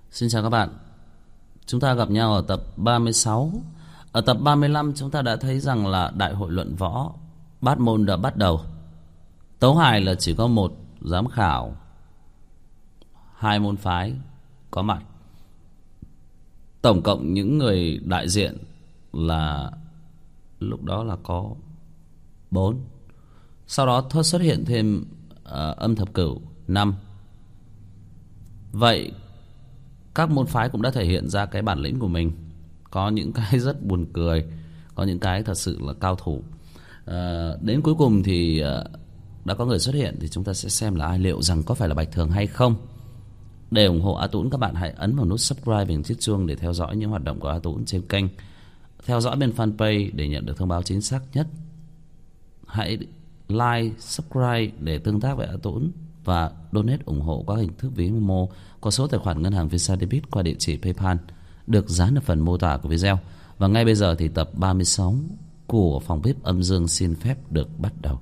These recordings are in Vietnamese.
Xin chào các bạn. Chúng ta gặp nhau ở tập 36. Ở tập 35 chúng ta đã thấy rằng là đại hội luận võ bát môn đã bắt đầu. Tấu hài là chỉ có một giám khảo, hai môn phái có mặt. Tổng cộng những người đại diện là lúc đó là có 4. Sau đó xuất hiện thêm âm thập cửu 5. Vậy các môn phái cũng đã thể hiện ra cái bản lĩnh của mình. Có những cái rất buồn cười, có những cái thật sự là cao thủ. Đến cuối cùng thì đã có người xuất hiện. Thì chúng ta sẽ xem là ai, liệu rằng có phải là Bạch Thường hay không. Để ủng hộ A Tũng, các bạn hãy ấn vào nút subscribe và chiếc chuông để theo dõi những hoạt động của A Tũng trên kênh. Theo dõi bên fanpage để nhận được thông báo chính xác nhất. Hãy like, subscribe để tương tác với A Tũng và donate ủng hộ qua hình thức ví Momo, có số tài khoản ngân hàng Visa Debit qua địa chỉ PayPal được dán ở phần mô tả của video. Và ngay bây giờ thì tập 36 của phòng bếp âm dương xin phép được bắt đầu.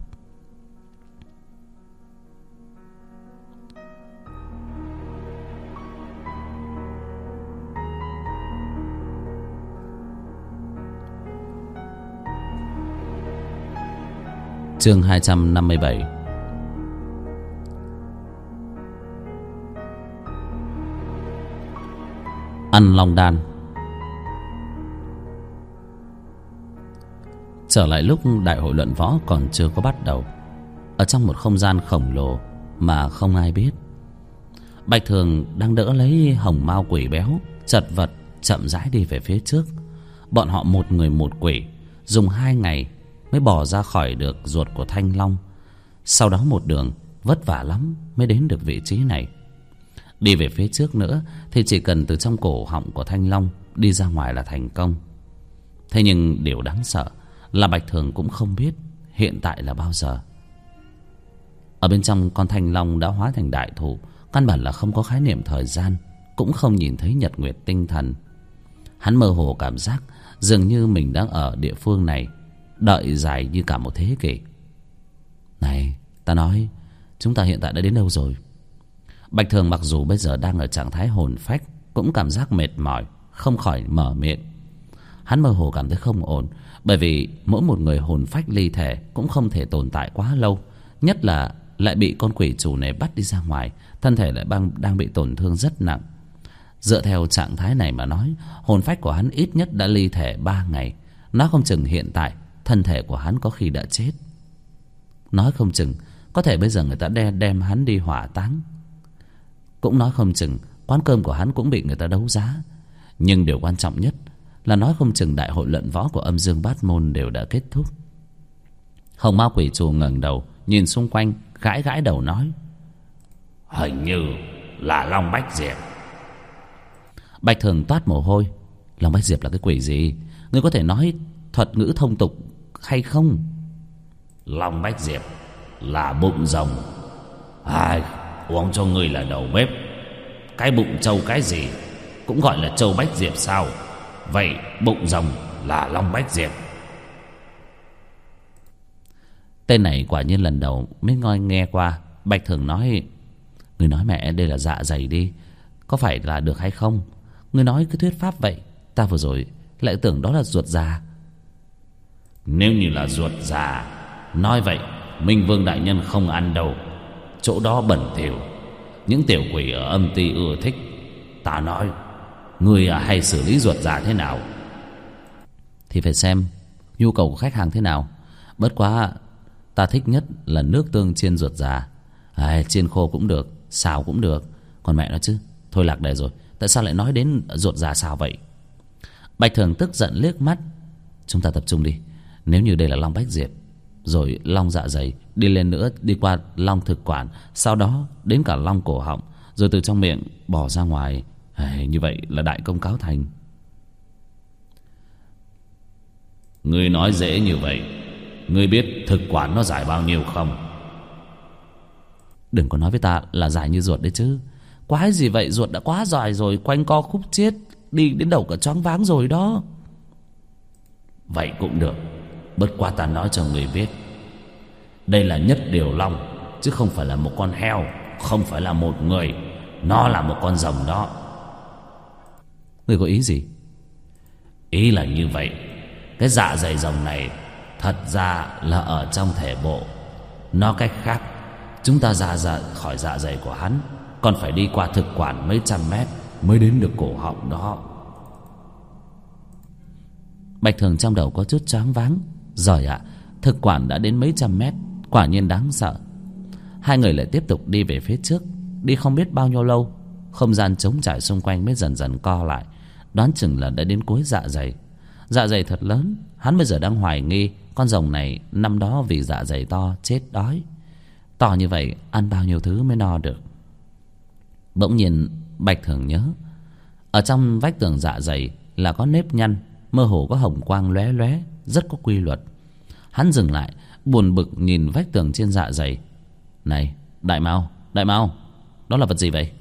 Chương 257. Ăn long đan. Trở lại lúc đại hội luận võ còn chưa có bắt đầu, ở trong một không gian khổng lồ mà không ai biết, Bạch Thường đang đỡ lấy hồng mao quỷ béo chật vật chậm rãi đi về phía trước. Bọn họ một người một quỷ, dùng 2 ngày mới bỏ ra khỏi được ruột của Thanh Long. Sau đó một đường vất vả lắm mới đến được vị trí này. Đi về phía trước nữa thì chỉ cần từ trong cổ họng của Thanh Long đi ra ngoài là thành công. Thế nhưng điều đáng sợ là Bạch Thường cũng không biết hiện tại là bao giờ. Ở bên trong, con Thanh Long đã hóa thành đại thụ, căn bản là không có khái niệm thời gian, cũng không nhìn thấy nhật nguyệt tinh thần. Hắn mơ hồ cảm giác dường như mình đang ở địa phương này đợi dài như cả một thế kỷ. Này, ta nói, chúng ta hiện tại đã đến đâu rồi? Bạch Thường mặc dù bây giờ đang ở trạng thái hồn phách, cũng cảm giác mệt mỏi, không khỏi mở miệng. Hắn mơ hồ cảm thấy không ổn, bởi vì mỗi một người hồn phách ly thể cũng không thể tồn tại quá lâu, nhất là lại bị con quỷ chủ này bắt đi ra ngoài, thân thể lại đang bị tổn thương rất nặng. Dựa theo trạng thái này mà nói, hồn phách của hắn ít nhất đã ly thể 3 ngày. Nói không chừng hiện tại thân thể của hắn có khi đã chết. Nói không chừng có thể bây giờ người ta đem hắn đi hỏa táng. Cũng nói không chừng quán cơm của hắn cũng bị người ta đấu giá. Nhưng điều quan trọng nhất là nói không chừng đại hội luận võ của âm dương bát môn đều đã kết thúc. Hồng ma quỷ chủ ngẩng đầu nhìn xung quanh, gãi gãi đầu nói: Hình như là Long Bách Diệp. Bạch Thường toát mồ hôi. Long Bách Diệp là cái quỷ gì? Ngươi có thể nói thuật ngữ thông tục hay không? Long Bách Diệp là bụng rồng. Ai uống cho ngươi là đầu bếp. Cái bụng trâu cái gì cũng gọi là trâu Bách Diệp sao? Vậy bụng rồng là Long Bách Diệp. Tên này quả nhiên lần đầu mới nghe qua. Bạch Thường nói: Ngươi nói mẹ đây là dạ dày đi, có phải là được hay không? Ngươi nói cái thuyết pháp vậy, ta vừa rồi lại tưởng đó là ruột già. Nếu như là ruột già, nói vậy Minh Vương đại nhân không ăn đâu. Chỗ đó bẩn thỉu, những tiểu quỷ ở âm ty ưa thích. Ta nói, ngươi hay xử lý ruột già thế nào? Thì phải xem nhu cầu của khách hàng thế nào. Bất quá ta thích nhất là nước tương chiên ruột già. Chiên khô cũng được, xào cũng được. Còn mẹ nó chứ, thôi lạc đề rồi, tại sao lại nói đến ruột già xào vậy? Bạch Thường tức giận liếc mắt. Chúng ta tập trung đi. Nếu như đây là Long Bách Diệp, rồi Long Dạ Dày, đi lên nữa đi qua Long Thực Quản, sau đó đến cả Long Cổ Họng, rồi từ trong miệng bỏ ra ngoài, như vậy là đại công cáo thành. Ngươi nói dễ như vậy, ngươi biết thực quản nó dài bao nhiêu không? Đừng có nói với ta là dài như ruột đấy chứ. Quái gì vậy, ruột đã quá dài rồi, quanh co khúc chiết, đi đến đầu cả choáng váng rồi đó. Vậy cũng được, bất quá ta nói cho người biết, đây là nhất điều long, chứ không phải là một con heo, không phải là một người. Nó là một con rồng đó. Người có ý gì? Ý là như vậy. Cái dạ dày rồng này thật ra là ở trong thể bộ. Nói cách khác, chúng ta ra khỏi dạ dày của hắn còn phải đi qua thực quản mấy trăm mét mới đến được cổ họng đó. Bạch Thường trong đầu có chút choáng váng. Giời ạ, thực quản đã đến mấy trăm mét, quả nhiên đáng sợ. Hai người lại tiếp tục đi về phía trước. Đi không biết bao nhiêu lâu, không gian trống trải xung quanh mới dần dần co lại. Đoán chừng là đã đến cuối dạ dày. Dạ dày thật lớn. Hắn bây giờ đang hoài nghi con rồng này năm đó vì dạ dày to chết đói. To như vậy ăn bao nhiêu thứ mới no được. Bỗng nhiên Bạch Thường nhớ, ở trong vách tường dạ dày là có nếp nhăn, mơ hồ có hồng quang lóe lóe, rất có quy luật. Hắn dừng lại, buồn bực nhìn vách tường trên dạ dày. Này, Đại Mao, đó là vật gì vậy?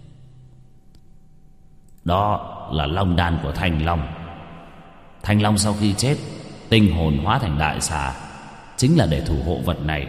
Đó là long đan của Thanh Long. Thanh Long sau khi chết, tinh hồn hóa thành đại xà, chính là để thủ hộ vật này.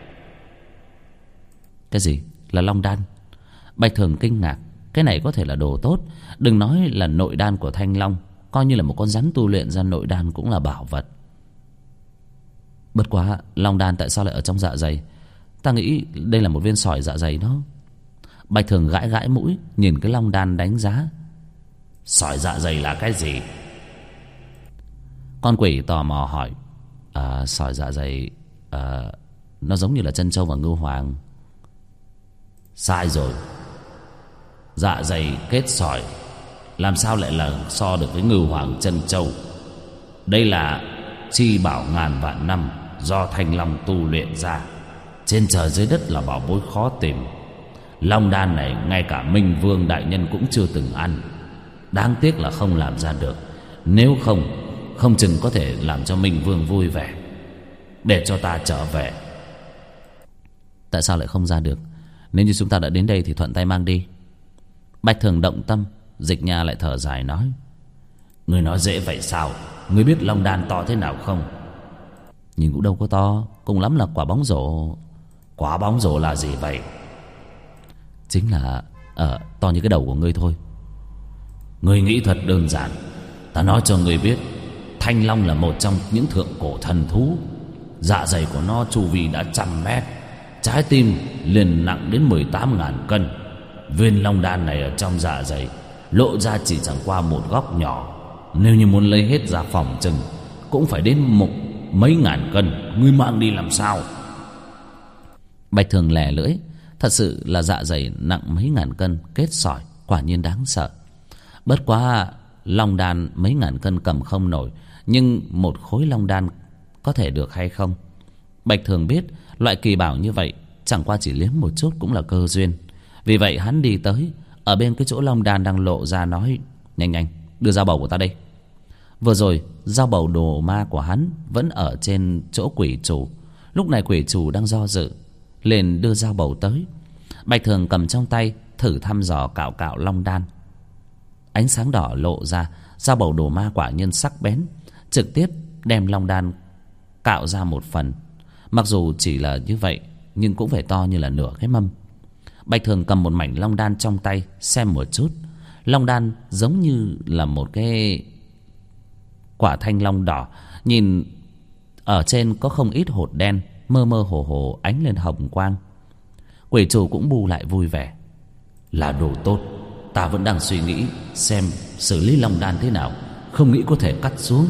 Cái gì? Là long đan? Bạch Thường kinh ngạc. Cái này có thể là đồ tốt. Đừng nói là nội đan của Thanh Long, coi như là một con rắn tu luyện ra nội đan cũng là bảo vật. Bất quá, long đan tại sao lại ở trong dạ dày? Ta nghĩ đây là một viên sỏi dạ dày đó. Bạch Thường gãi gãi mũi, nhìn cái long đan đánh giá. Sỏi dạ dày là cái gì? Con quỷ tò mò hỏi. Sỏi dạ dày nó giống như là trân châu và ngưu hoàng. Sai rồi. Dạ dày kết sỏi làm sao lại là so được với ngưu hoàng trân châu? Đây là chi bảo ngàn vạn năm do Thanh Long tu luyện ra. Trên trời dưới đất là bảo bối khó tìm. Long đan này ngay cả Minh Vương đại nhân cũng chưa từng ăn. Đáng tiếc là không làm ra được. Nếu không chừng có thể làm cho Minh Vương vui vẻ. Để cho ta trở về. Tại sao lại không ra được? Nếu như chúng ta đã đến đây thì thuận tay mang đi. Bạch Thường động tâm. Dịch Nha lại thở dài nói. Ngươi nói dễ vậy sao? Ngươi biết long đan to thế nào không? Nhìn cũng đâu có to, cùng lắm là quả bóng rổ. Quả bóng rổ là gì vậy? Chính là to như cái đầu của ngươi thôi. Ngươi nghĩ thật đơn giản. Ta nói cho ngươi biết, Thanh Long là một trong những thượng cổ thần thú. Dạ dày của nó chu vi đã 100 mét. Trái tim liền nặng đến 18.000 cân. Viên long đan này ở trong dạ dày lộ ra chỉ chẳng qua một góc nhỏ. Nếu như muốn lấy hết ra phòng chừng cũng phải đến mấy ngàn cân. Ngươi mang đi làm sao? Bạch Thường lè lưỡi. Thật sự là dạ dày nặng mấy ngàn cân kết sỏi, quả nhiên đáng sợ. Bất quá long đan mấy ngàn cân cầm không nổi, nhưng một khối long đan có thể được hay không? Bạch Thường biết loại kỳ bảo như vậy chẳng qua chỉ liếm một chút cũng là cơ duyên. Vì vậy hắn đi tới, ở bên cái chỗ long đan đang lộ ra nói. Nhanh đưa dao bầu của ta đây. Vừa rồi dao bầu đồ ma của hắn vẫn ở trên chỗ quỷ chủ. Lúc này quỷ chủ đang do dự, liền đưa dao bầu tới. Bạch Thường cầm trong tay, thử thăm dò cạo long đan. Ánh sáng đỏ lộ ra, dao bầu đồ ma quả nhiên sắc bén, trực tiếp đem long đan cạo ra một phần. Mặc dù chỉ là như vậy, nhưng cũng phải to như là nửa cái mâm. Bạch Thường cầm một mảnh long đan trong tay, xem một chút. Long đan giống như là một cái quả thanh long đỏ. Nhìn ở trên có không ít hột đen, mơ mơ hồ hồ ánh lên hồng quang. Quỷ chủ cũng bu lại vui vẻ. Là đồ tốt. Ta vẫn đang suy nghĩ xem xử lý long đan thế nào, không nghĩ có thể cắt xuống.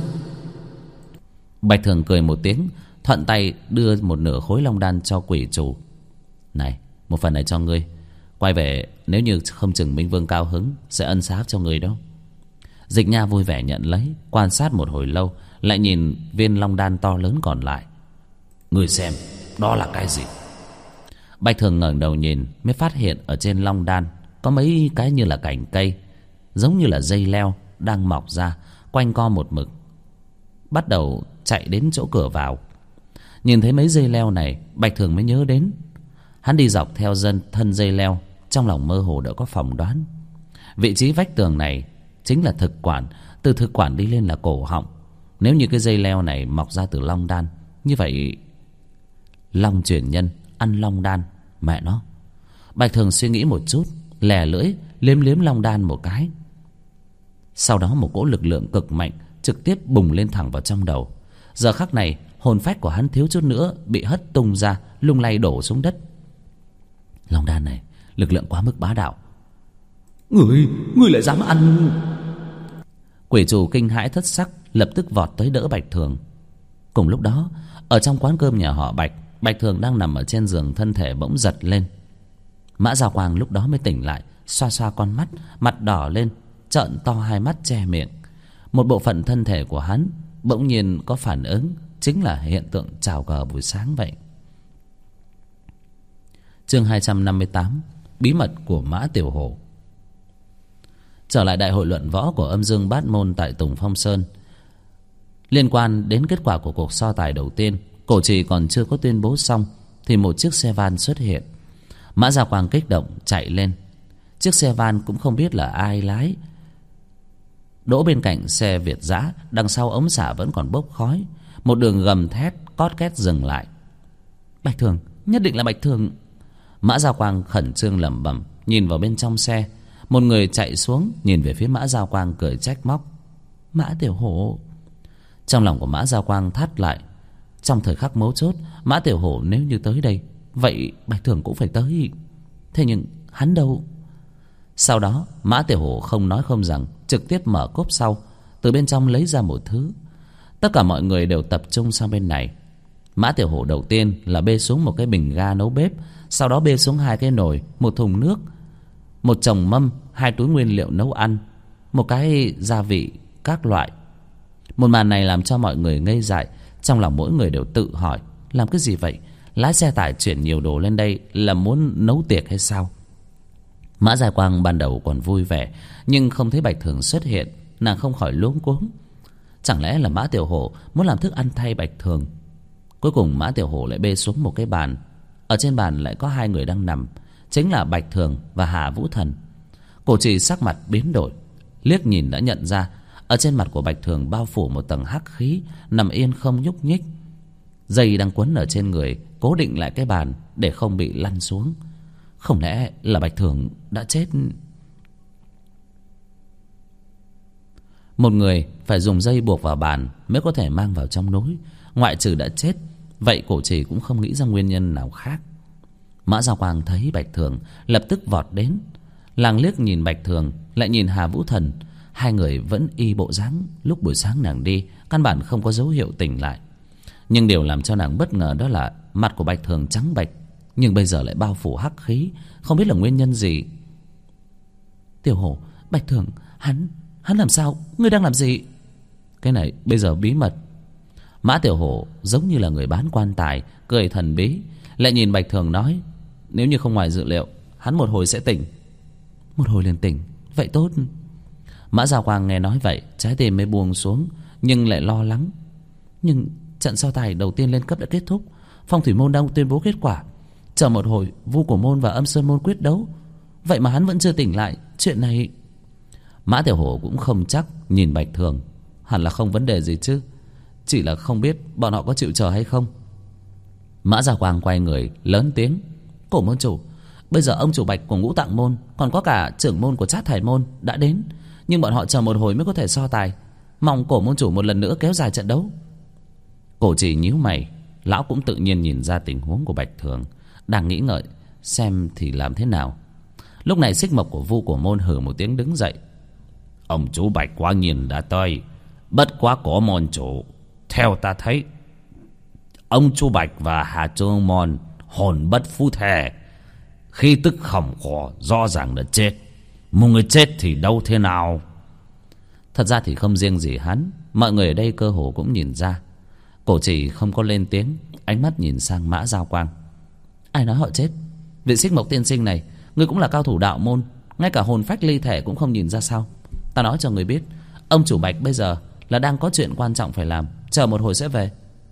Bạch Thường cười một tiếng, thuận tay đưa một nửa khối long đan cho quỷ chủ. Này, một phần này cho ngươi. Quay về nếu như không chừng Minh Vương cao hứng sẽ ân xá cho ngươi đó. Dịch Nha vui vẻ nhận lấy, quan sát một hồi lâu, lại nhìn viên long đan to lớn còn lại. Ngươi xem, đó là cái gì? Bạch Thường ngẩng đầu nhìn, mới phát hiện ở trên long đan có mấy cái như là cành cây, giống như là dây leo đang mọc ra, quanh co một mực, bắt đầu chạy đến chỗ cửa vào. Nhìn thấy mấy dây leo này, Bạch Thường mới nhớ đến. Hắn đi dọc theo thân dây leo, trong lòng mơ hồ đã có phỏng đoán. Vị trí vách tường này chính là thực quản, từ thực quản đi lên là cổ họng. Nếu như cái dây leo này mọc ra từ long đan, như vậy long chuyển nhân ăn long đan, mẹ nó. Bạch Thường suy nghĩ một chút, lè lưỡi liếm long đan một cái. Sau đó một cỗ lực lượng cực mạnh trực tiếp bùng lên thẳng vào trong đầu. Giờ khắc này hồn phách của hắn thiếu chút nữa bị hất tung ra, lung lay đổ xuống đất. Long đan này lực lượng quá mức bá đạo. Ngươi lại dám ăn? Quỷ chủ kinh hãi thất sắc, lập tức vọt tới đỡ Bạch Thường. Cùng lúc đó, ở trong quán cơm nhà họ Bạch, Bạch Thường đang nằm ở trên giường, thân thể bỗng giật lên. Mã Giao Quang lúc đó mới tỉnh lại, xoa xoa con mắt, mặt đỏ lên, trợn to hai mắt che miệng. Một bộ phận thân thể của hắn bỗng nhiên có phản ứng, chính là hiện tượng chào cờ buổi sáng vậy. Chương 258: Bí mật của Mã Tiểu Hổ. Trở lại đại hội luận võ của Âm Dương Bát Môn tại Tùng Phong Sơn. Liên quan đến kết quả của cuộc so tài đầu tiên, Cổ Trì còn chưa có tuyên bố xong thì một chiếc xe van xuất hiện. Mã Gia Quang kích động chạy lên. Chiếc xe van cũng không biết là ai lái, đỗ bên cạnh xe Việt dã, đằng sau ống xả vẫn còn bốc khói. Một đường gầm thét cót két dừng lại. Bạch Thường, nhất định là Bạch Thường. Mã Gia Quang khẩn trương lẩm bẩm, nhìn vào bên trong xe. Một người chạy xuống nhìn về phía Mã Gia Quang, cười trách móc: Mã Tiểu Hổ. Trong lòng của Mã Gia Quang thắt lại. Trong thời khắc mấu chốt, Mã Tiểu Hổ nếu như tới đây, vậy Bạch Thường cũng phải tới. Thế nhưng hắn đâu? Sau đó Mã Tiểu Hổ không nói không rằng, trực tiếp mở cốp sau, từ bên trong lấy ra một thứ. Tất cả mọi người đều tập trung sang bên này. Mã Tiểu Hổ đầu tiên là bê xuống một cái bình ga nấu bếp, sau đó bê xuống 2 cái nồi, một thùng nước, một chồng mâm, 2 túi nguyên liệu nấu ăn, một cái gia vị các loại. Một màn này làm cho mọi người ngây dại. Trong lòng mỗi người đều tự hỏi, làm cái gì vậy? Lái xe tải chuyển nhiều đồ lên đây là muốn nấu tiệc hay sao? Mã Gia Quang ban đầu còn vui vẻ, nhưng không thấy Bạch Thường xuất hiện, nàng không khỏi luống cuống. Chẳng lẽ là Mã Tiểu Hổ muốn làm thức ăn thay Bạch Thường? Cuối cùng Mã Tiểu Hổ lại bê xuống một cái bàn. Ở trên bàn lại có 2 người đang nằm, chính là Bạch Thường và Hà Vũ Thần. Cổ Trì sắc mặt biến đổi, liếc nhìn đã nhận ra ở trên mặt của Bạch Thường bao phủ một tầng hắc khí, nằm yên không nhúc nhích. Dây đang quấn ở trên người cố định lại cái bàn để không bị lăn xuống. Không lẽ là Bạch Thường đã chết? Một người phải dùng dây buộc vào bàn mới có thể mang vào trong nồi. Ngoại trừ đã chết, vậy Cổ Trì cũng không nghĩ ra nguyên nhân nào khác. Mã Gia Quang thấy Bạch Thường lập tức vọt đến. Làng liếc nhìn Bạch Thường, lại nhìn Hà Vũ Thần. 2 người vẫn y bộ dáng lúc buổi sáng nàng đi, căn bản không có dấu hiệu tỉnh lại. Nhưng điều làm cho nàng bất ngờ đó là mặt của Bạch Thường trắng bệch, nhưng bây giờ lại bao phủ hắc khí, không biết là nguyên nhân gì. Tiểu Hổ, Bạch Thường, hắn làm sao? Ngươi đang làm gì? Cái này bây giờ bí mật. Mã Tiểu Hổ giống như là người bán quan tài, cười thần bí, lại nhìn Bạch Thường nói: Nếu như không ngoài dự liệu, hắn một hồi sẽ tỉnh. Một hồi liền tỉnh, vậy tốt. Mã Gia Quang nghe nói vậy, trái tim mới buông xuống, nhưng lại lo lắng. Nhưng trận so tài đầu tiên lên cấp đã kết thúc, Phong Thủy Môn đang tuyên bố kết quả. Chờ một hồi Vu Cổ Môn và Âm Sơn Môn quyết đấu, vậy mà hắn vẫn chưa tỉnh lại. Chuyện này... Mã Tiểu Hổ cũng không chắc, nhìn Bạch Thường, hẳn là không vấn đề gì chứ, chỉ là không biết bọn họ có chịu chờ hay không. Mã Gia Quang quay người lớn tiếng: Cổ môn chủ, bây giờ ông chủ Bạch của Ngũ Tạng Môn, còn có cả trưởng môn của Trát Thải Môn đã đến, nhưng bọn họ chờ một hồi mới có thể so tài. Mong Cổ môn chủ một lần nữa kéo dài trận đấu. Cổ Trì nhíu mày, lão cũng tự nhiên nhìn ra tình huống của Bạch Thường, đang nghĩ ngợi xem thì làm thế nào. Lúc này xích mộc của Vu Cổ Môn hừ một tiếng đứng dậy: Ông chủ Bạch quả nhiên đã tới, bất quá Cổ môn chủ, theo ta thấy ông chủ Bạch và Hà Trương Môn hồn bất phù thể, khí tức khổng khổ, rõ ràng đã chết. Một người chết thì đâu thế nào? Thật ra thì không riêng gì hắn, mọi người ở đây cơ hồ cũng nhìn ra. Cổ Trì không có lên tiếng, ánh mắt nhìn sang Mã Giao Quang: Ai nói họ chết? Vị xích mộc tiên sinh này, ngươi cũng là cao thủ đạo môn, ngay cả hồn phách ly thể cũng không nhìn ra sao? Ta nói cho người biết, ông chủ Bạch bây giờ là đang có chuyện quan trọng phải làm, chờ một hồi sẽ về.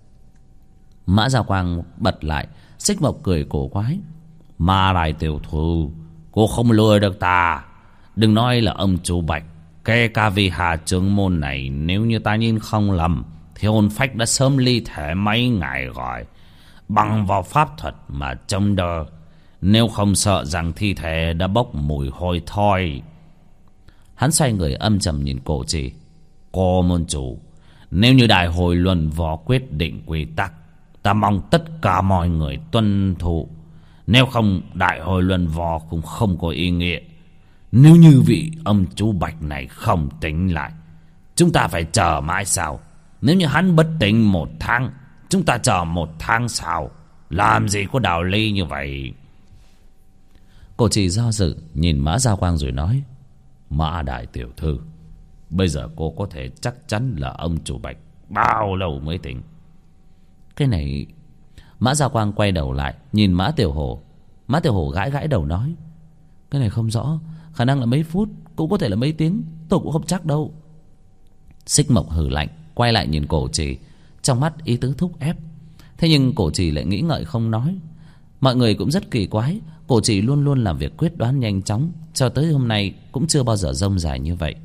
Mã Giao Quang bật lại, xích mộc cười cổ quái: Ma Đài tiểu thư, cô không lừa được ta. Đừng nói là ông chủ Bạch, kể cả vì Hà Trương Môn này, nếu như ta nhìn không lầm thì hồn phách đã sớm ly thể mấy ngày rồi, bằng vào pháp thuật mà trông đơ, nếu không sợ rằng thi thể đã bốc mùi hôi thối. Hắn xoay người âm trầm nhìn Cổ Trì. Cô môn chủ, nếu như đại hội luận võ quyết định quy tắc, ta mong tất cả mọi người tuân thủ. Nếu không, đại hội luận võ cũng không có ý nghĩa. Nếu như vị ông chú Bạch này không tính lại, chúng ta phải chờ mãi sao? Nếu như hắn bất tỉnh 1 tháng, chúng ta chờ 1 tháng sau. Làm gì có đạo lý như vậy? Cổ Trì do dự nhìn Mã Gia Quang rồi nói: Mã đại tiểu thư, bây giờ cô có thể chắc chắn là ông chủ Bạch bao lâu mới tỉnh? Cái này... Mã Gia Quang quay đầu lại nhìn Mã Tiểu Hổ. Mã Tiểu Hổ gãi gãi đầu nói: Cái này không rõ, khả năng là mấy phút, cũng có thể là mấy tiếng, tôi cũng không chắc đâu. Xích Mộc hừ lạnh, quay lại nhìn Cổ Trì, trong mắt ý tứ thúc ép. Thế nhưng Cổ Trì lại nghĩ ngợi không nói. Mọi người cũng rất kỳ quái, Cổ Trì luôn luôn làm việc quyết đoán nhanh chóng, cho tới hôm nay cũng chưa bao giờ rông dài như vậy.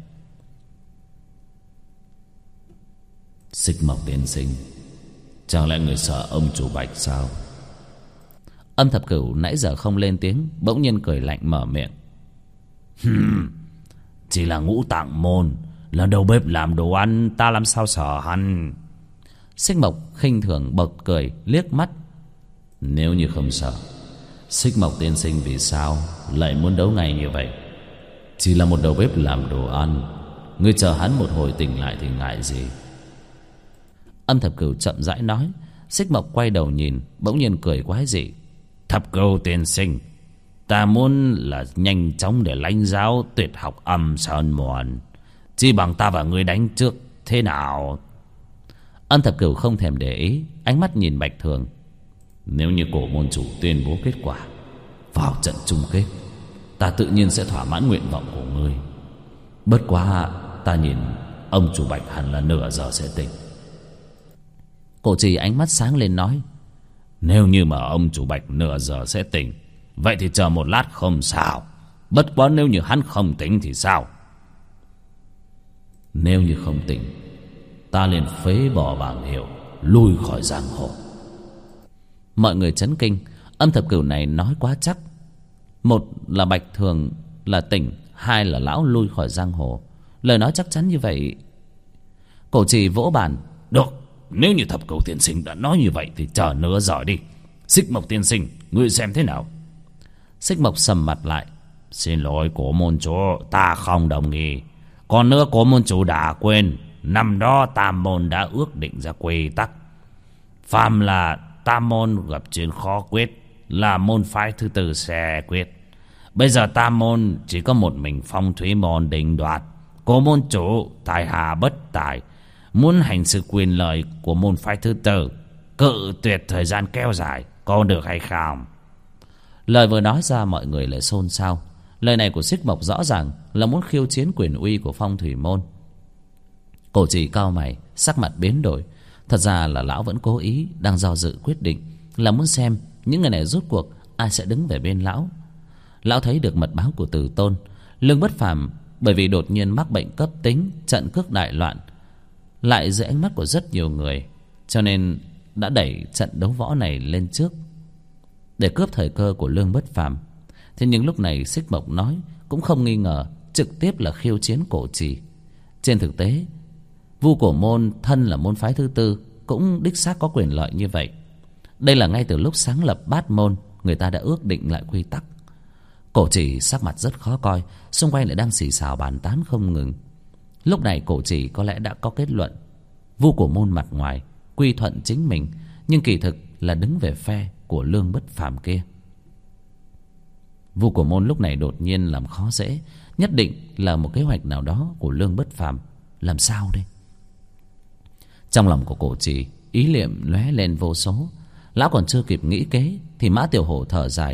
Xích Mộc tiên sinh, chẳng lẽ người sợ ông chủ Bạch sao? Âm Thập Cửu nãy giờ không lên tiếng, bỗng nhiên cười lạnh mở miệng: Chỉ là Ngũ Tạng môn, là đầu bếp làm đồ ăn, ta làm sao sợ hắn? Xích Mộc khinh thường bật cười liếc mắt: Nếu như không sợ, Xích Mộc tiên sinh vì sao lại muốn đấu ngay như vậy? Chỉ là một đầu bếp làm đồ ăn, ngươi chờ hắn một hồi tỉnh lại thì ngại gì? Âm Thập Cửu chậm rãi nói. Xích Mộc quay đầu nhìn, bỗng nhiên cười quái dị: Thập Cửu tiên sinh, ta muốn là nhanh chóng để lãnh giáo tuyệt học Âm Sơn môn, chỉ bằng ta và ngươi đánh trước, thế nào? Âm Thập Cửu không thèm để ý, ánh mắt nhìn Bạch Thường: Nếu như cổ môn chủ tuyên bố kết quả vào trận chung kết, ta tự nhiên sẽ thỏa mãn nguyện vọng của ngươi. Bất quá ta nhìn ông chủ Bạch hẳn là nửa giờ sẽ tỉnh. Cổ Trì ánh mắt sáng lên nói: Nếu như mà ông chủ Bạch nửa giờ sẽ tỉnh, vậy thì chờ một lát không sao. Bất quá nếu như hắn không tỉnh thì sao? Nếu như không tỉnh, ta liền phế bỏ bảng hiệu, lui khỏi giang hồ. Mọi người chấn kinh. Âm Thập Cửu này nói quá chắc. Một là Bạch Thường là tỉnh, hai là lão lui khỏi giang hồ. Lời nói chắc chắn như vậy. Cổ Trì vỗ bàn: Được, nếu như Thập Cửu tiên sinh đã nói như vậy thì chờ nửa giờ đi. Xích Mộc tiên sinh, ngươi xem thế nào? Xích Mộc sầm mặt lại: Xin lỗi cổ môn chủ, ta không đồng ý. Còn nữa, cổ môn chủ đã quên, năm đó Tam môn đã ước định ra quy tắc: phàm là Tam môn gặp chuyện khó quyết, là môn phái thứ tư sẽ quyết. Bây giờ Tam môn chỉ có một mình Phong Thủy môn định đoạt. Cổ môn chủ tài hà bất tài, muốn hành sự quyền lợi của môn phái thứ tư, cự tuyệt thời gian kéo dài, có được hay không? Lời vừa nói ra mọi người lại xôn xao. Lời này của Xích Mộc rõ ràng là muốn khiêu chiến quyền uy của Phong Thủy môn. Cổ Trì cau mày, sắc mặt biến đổi. Thật ra là lão vẫn cố ý đang do dự quyết định, là muốn xem những người này rốt cuộc ai sẽ đứng về bên lão. Lão thấy được mật báo của Từ Tôn. Lương Bất Phàm bởi vì đột nhiên mắc bệnh cấp tính, trận cước đại loạn, lại dưới ánh mắt của rất nhiều người, cho nên đã đẩy trận đấu võ này lên trước để cướp thời cơ của Lương Bất Phàm. Thế nhưng lúc này Xích Mộc nói cũng không nghi ngờ, trực tiếp là khiêu chiến Cổ Trì. Trên thực tế, Vu Cổ môn thân là môn phái thứ tư cũng đích xác có quyền lợi như vậy. Đây là ngay từ lúc sáng lập Bát môn, người ta đã ước định lại quy tắc. Cổ Trì sắc mặt rất khó coi, xung quanh lại đang xì xào bàn tán không ngừng. Lúc này Cổ Trì có lẽ đã có kết luận. Vu Cổ môn mặt ngoài quy thuận chính mình, nhưng kỳ thực là đứng về phe của Lương Bất Phàm kia. Vu Cổ môn lúc này đột nhiên làm khó dễ, nhất định là một kế hoạch nào đó của Lương Bất Phàm. Làm sao đây? Trong lòng của Cổ Trì ý niệm lóe lên vô số. Lão còn chưa kịp nghĩ kế thì Mã Tiểu Hổ thở dài: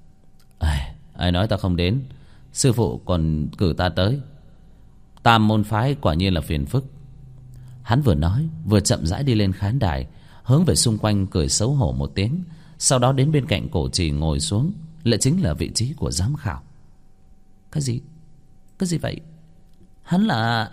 Ai nói ta không đến, sư phụ còn cử ta tới. Tam môn phái quả nhiên là phiền phức. Hắn vừa nói vừa chậm rãi đi lên khán đài, hướng về xung quanh cười xấu hổ một tiếng, sau đó đến bên cạnh Cổ Trì ngồi xuống, lại chính là vị trí của giám khảo. Cái gì vậy? Hắn là...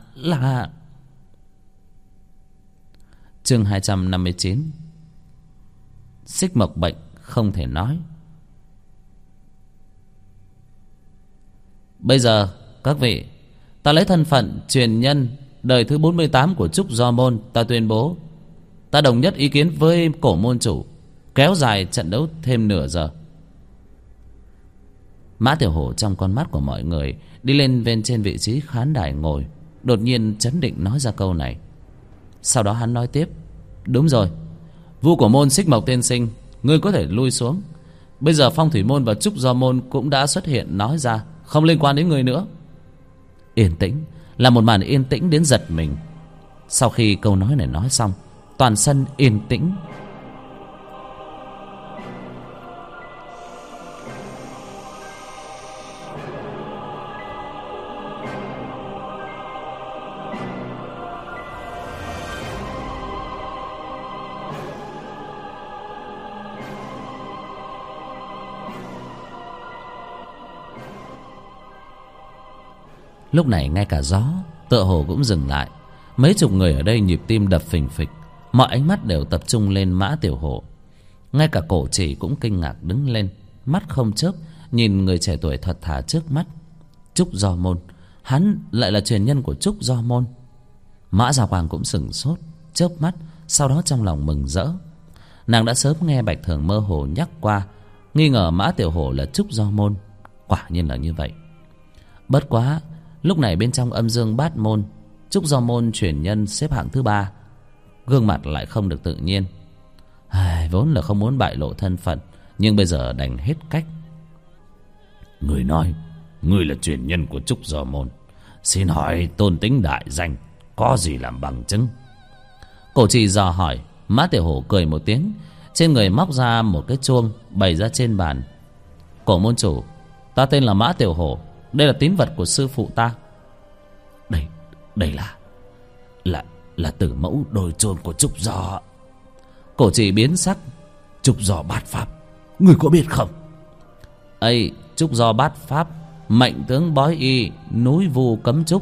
Chương 259. Xích Mộc bệnh không thể nói. Bây giờ các vị, Ta lấy thân phận truyền nhân đời thứ 48 của Trúc Do Môn, ta tuyên bố ta đồng nhất ý kiến với cổ môn chủ, kéo dài trận đấu thêm nửa giờ. Mã Tiểu Hổ trong con mắt của mọi người đi lên bên trên vị trí khán đài ngồi, đột nhiên chấn định nói ra câu này. Sau đó hắn nói tiếp: đúng rồi, Vu của môn Xích Mộc tiên sinh, ngươi có thể lui xuống. Bây giờ Phong Thủy môn và Trúc Do môn cũng đã xuất hiện, nói ra không liên quan đến ngươi nữa. Yên tĩnh, là một màn yên tĩnh đến giật mình. Sau khi câu nói này nói xong, toàn sân yên tĩnh. Lúc này ngay cả gió tựa hồ cũng dừng lại. Mấy chục người ở đây nhịp tim đập phình phịch, mọi ánh mắt đều tập trung lên Mã Tiểu Hổ. Ngay cả Cổ Chỉ cũng kinh ngạc đứng lên, mắt không chớp nhìn người trẻ tuổi thật thà trước mắt. Trúc Do Môn, hắn lại là truyền nhân của Trúc Do Môn. Mã Gia Quang cũng sửng sốt, chớp mắt, sau đó trong lòng mừng rỡ. Nàng đã sớm nghe Bạch Thường mơ hồ nhắc qua, nghi ngờ Mã Tiểu Hổ là Trúc Do Môn. Quả nhiên là như vậy. Bất quá lúc này bên trong âm dương bát môn, Trúc Do Môn truyền nhân xếp hạng thứ 3, gương mặt lại không được tự nhiên. Vốn là không muốn bại lộ thân phận, nhưng bây giờ đành hết cách. Người nói người là truyền nhân của Trúc Do Môn, xin hỏi tôn tính đại danh, có gì làm bằng chứng? Cổ Trì dò hỏi. Mã Tiểu Hổ cười một tiếng, trên người móc ra một cái chuông bày ra trên bàn. Cổ môn chủ, ta tên là Mã Tiểu Hổ, đây là tín vật của sư phụ ta. Đây là tử mẫu đồi chôn của Trúc Do. Cổ Trì biến sắc. Trúc Do bát pháp, người có biết không? Ây, Trúc Do bát pháp, mệnh tướng bói y, núi Vu cấm trúc.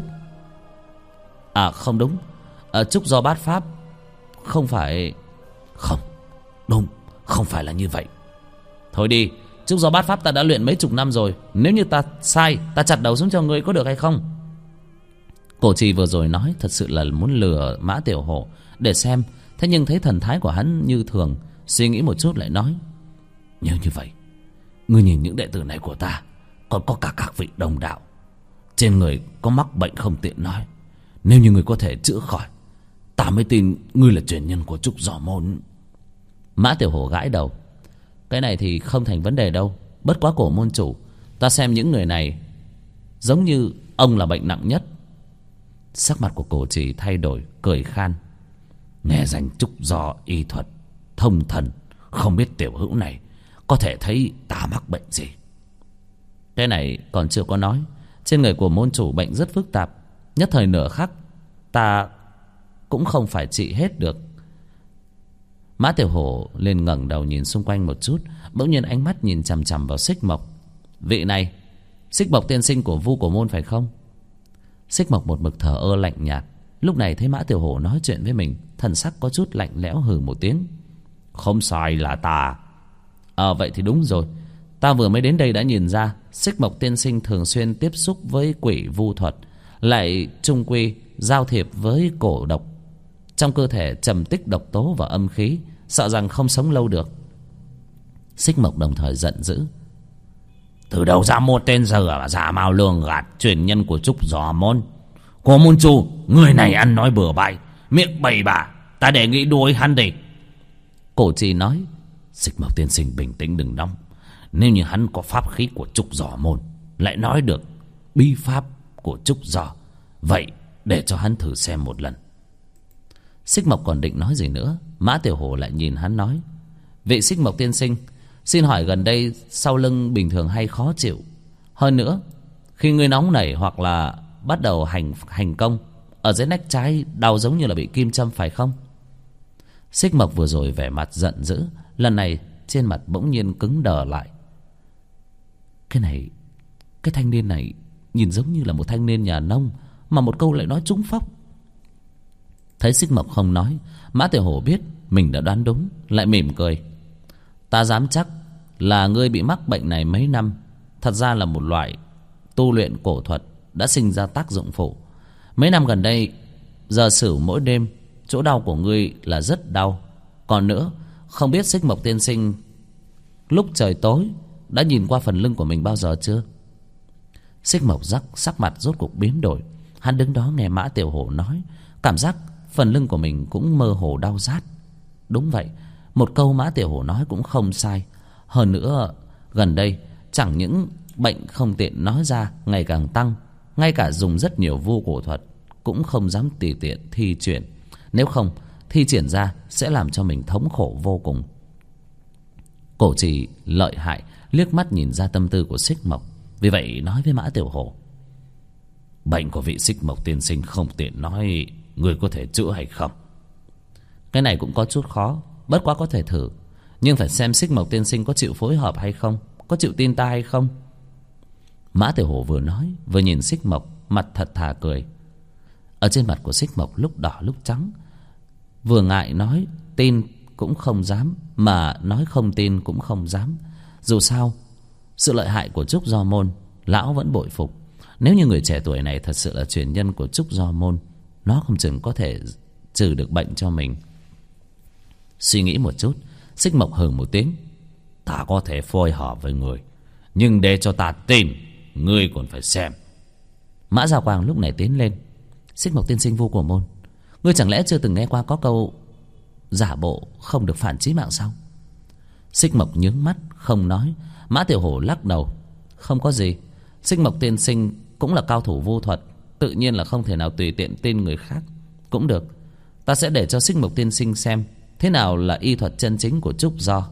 À không đúng, Trúc Do bát pháp không phải. Không đúng, không phải là như vậy. Thôi đi, Trúc Do bát pháp ta đã luyện mấy chục năm rồi, nếu như ta sai, ta chặt đầu xuống cho ngươi, có được hay không? Cổ Trì vừa rồi nói thật sự là muốn lừa Mã Tiểu Hổ để xem, thế nhưng thấy thần thái của hắn như thường, suy nghĩ một chút lại nói: nếu như vậy, ngươi nhìn những đệ tử này của ta, còn có cả các vị đồng đạo, trên người có mắc bệnh không tiện nói. Nếu như ngươi có thể chữa khỏi, ta mới tin ngươi là truyền nhân của Trúc Do Môn. Mã Tiểu Hổ gãi đầu. Cái này thì không thành vấn đề đâu. Bất quá cổ môn chủ, ta xem những người này giống như ông là bệnh nặng nhất. Sắc mặt của Cổ Trì thay đổi, cười khan. Nghe danh Trúc Do y thuật thông thần, không biết tiểu hữu này có thể thấy ta mắc bệnh gì? Cái này còn chưa có nói. Trên người của môn chủ bệnh rất phức tạp, nhất thời nửa khắc ta cũng không phải trị hết được. Mã Tiểu Hổ lên ngẩng đầu nhìn xung quanh một chút, bỗng nhiên ánh mắt nhìn chằm chằm vào Xích Mộc. Vị này, Xích Mộc tiên sinh của Vu của môn phải không? Xích Mộc một mực thờ ơ lạnh nhạt, lúc này thấy Mã Tiểu Hổ nói chuyện với mình, thần sắc có chút lạnh lẽo, hừ một tiếng. Không sai là ta. Vậy thì đúng rồi, ta vừa mới đến đây đã nhìn ra Xích Mộc tiên sinh thường xuyên tiếp xúc với quỷ vu thuật, lại chung quy giao thiệp với cổ độc, trong cơ thể trầm tích độc tố và âm khí, sợ rằng không sống lâu được. Xích Mộc đồng thời giận dữ. Từ đâu ra một tên giờ mà giả mạo lường gạt truyền nhân của Trúc Do Môn? Cô môn chủ, người này ăn nói bừa bãi, miệng bậy bạ, ta đề nghị đuổi hắn đi. Cổ Trì nói. Xích Mộc tiên sinh bình tĩnh đừng nóng. Nếu như hắn có pháp khí của Trúc Do Môn, lại nói được bí pháp của Trúc Do, vậy để cho hắn thử xem một lần. Xích Mộc còn định nói gì nữa, Mã Tiểu Hổ lại nhìn hắn nói: vị Xích Mộc tiên sinh, xin hỏi gần đây sau lưng bình thường hay khó chịu? Hơn nữa, khi ngươi nóng nảy hoặc là bắt đầu hành công, ở dưới nách trái đau giống như là bị kim châm phải không? Xích Mộc vừa rồi vẻ mặt giận dữ, lần này trên mặt bỗng nhiên cứng đờ lại. Cái thanh niên này nhìn giống như là một thanh niên nhà nông, mà một câu lại nói trúng phóc. Thấy Xích Mộc không nói, Mã Tiểu Hổ biết mình đã đoán đúng, lại mỉm cười. Ta dám chắc là ngươi bị mắc bệnh này mấy năm, thật ra là một loại tu luyện cổ thuật đã sinh ra tác dụng phụ. Mấy năm gần đây, giờ sửu mỗi đêm, chỗ đau của ngươi là rất đau. Còn nữa, không biết Xích Mộc tiên sinh lúc trời tối đã nhìn qua phần lưng của mình bao giờ chưa? Xích Mộc sắc mặt rốt cuộc biến đổi. Hắn đứng đó nghe Mã Tiểu Hổ nói, cảm giác phần lưng của mình cũng mơ hồ đau rát. Đúng vậy, một câu Mã Tiểu Hổ nói cũng không sai. Hơn nữa, gần đây chẳng những bệnh không tiện nói ra ngày càng tăng, ngay cả dùng rất nhiều vu cổ thuật cũng không dám tùy tiện thi triển. Nếu không, thi triển ra sẽ làm cho mình thống khổ vô cùng. Cổ Trì lợi hại liếc mắt nhìn ra tâm tư của Xích Mộc, vì vậy nói với Mã Tiểu Hổ, bệnh của vị Xích Mộc tiên sinh không tiện nói, người có thể chữa hay không? Cái này cũng có chút khó, bất quá có thể thử, nhưng phải xem Xích Mộc tiên sinh có chịu phối hợp hay không, có chịu tin ta hay không. Mã Tiểu Hổ vừa nói vừa nhìn Xích Mộc, mặt thật thà cười. Ở trên mặt của Xích Mộc lúc đỏ lúc trắng, vừa ngại nói tin cũng không dám, mà nói không tin cũng không dám. Dù sao, sự lợi hại của Trúc Do Môn lão vẫn bội phục. Nếu như người trẻ tuổi này thật sự là truyền nhân của Trúc Do Môn, nó không chừng có thể trừ được bệnh cho mình. Suy nghĩ một chút, Xích Mộc hừ một tiếng, ta có thể phối hợp với người, nhưng để cho ta tin, ngươi còn phải xem. Mã Giao Quang lúc này tiến lên, Xích Mộc tiên sinh Vu Cổ Môn, ngươi chẳng lẽ chưa từng nghe qua có câu giả bộ không được phản chí mạng sao? Xích Mộc nhướng mắt không nói. Mã Tiểu Hổ lắc đầu, không có gì. Xích Mộc tiên sinh cũng là cao thủ vu thuật, tự nhiên là không thể nào tùy tiện tin người khác. Cũng được, ta sẽ để cho Xích Mộc tiên sinh xem thế nào là y thuật chân chính của Trúc Do.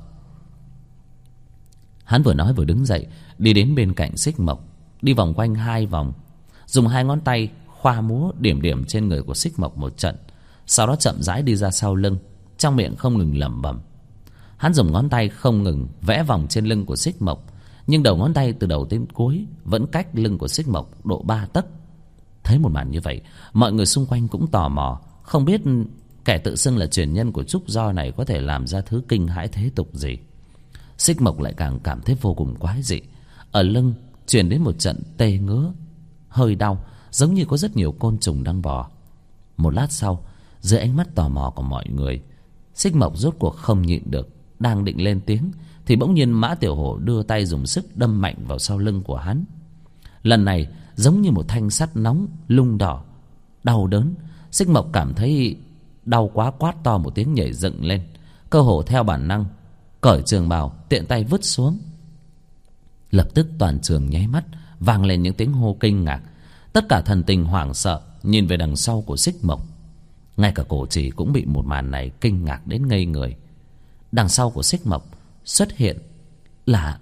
Hắn vừa nói vừa đứng dậy, đi đến bên cạnh Xích Mộc, đi vòng quanh 2 vòng, dùng 2 ngón tay khoa múa điểm điểm trên người của Xích Mộc một trận, sau đó chậm rãi đi ra sau lưng, trong miệng không ngừng lẩm bẩm. Hắn dùng ngón tay không ngừng vẽ vòng trên lưng của Xích Mộc, nhưng đầu ngón tay từ đầu đến cuối vẫn cách lưng của Xích Mộc độ 3 tấc. Thấy một màn như vậy, mọi người xung quanh cũng tò mò, không biết kẻ tự xưng là truyền nhân của Trúc Do này có thể làm ra thứ kinh hãi thế tục gì. Xích Mộc lại càng cảm thấy vô cùng quái dị. Ở lưng truyền đến một trận tê ngứa, hơi đau, giống như có rất nhiều côn trùng đang bò. Một lát sau, dưới ánh mắt tò mò của mọi người, Xích Mộc rốt cuộc không nhịn được, đang định lên tiếng thì bỗng nhiên Mã Tiểu Hổ đưa tay dùng sức đâm mạnh vào sau lưng của hắn. Lần này giống như một thanh sắt nóng lung đỏ, đau đớn. Xích Mộc cảm thấy đau quá, quát to một tiếng nhảy dựng lên, cơ hồ theo bản năng cởi trường bào tiện tay vứt xuống. Lập tức toàn trường nháy mắt vang lên những tiếng hô kinh ngạc. Tất cả thần tình hoảng sợ nhìn về đằng sau của Xích Mộc. Ngay cả Cổ Trì cũng bị một màn này kinh ngạc đến ngây người. Đằng sau của Xích Mộc xuất hiện là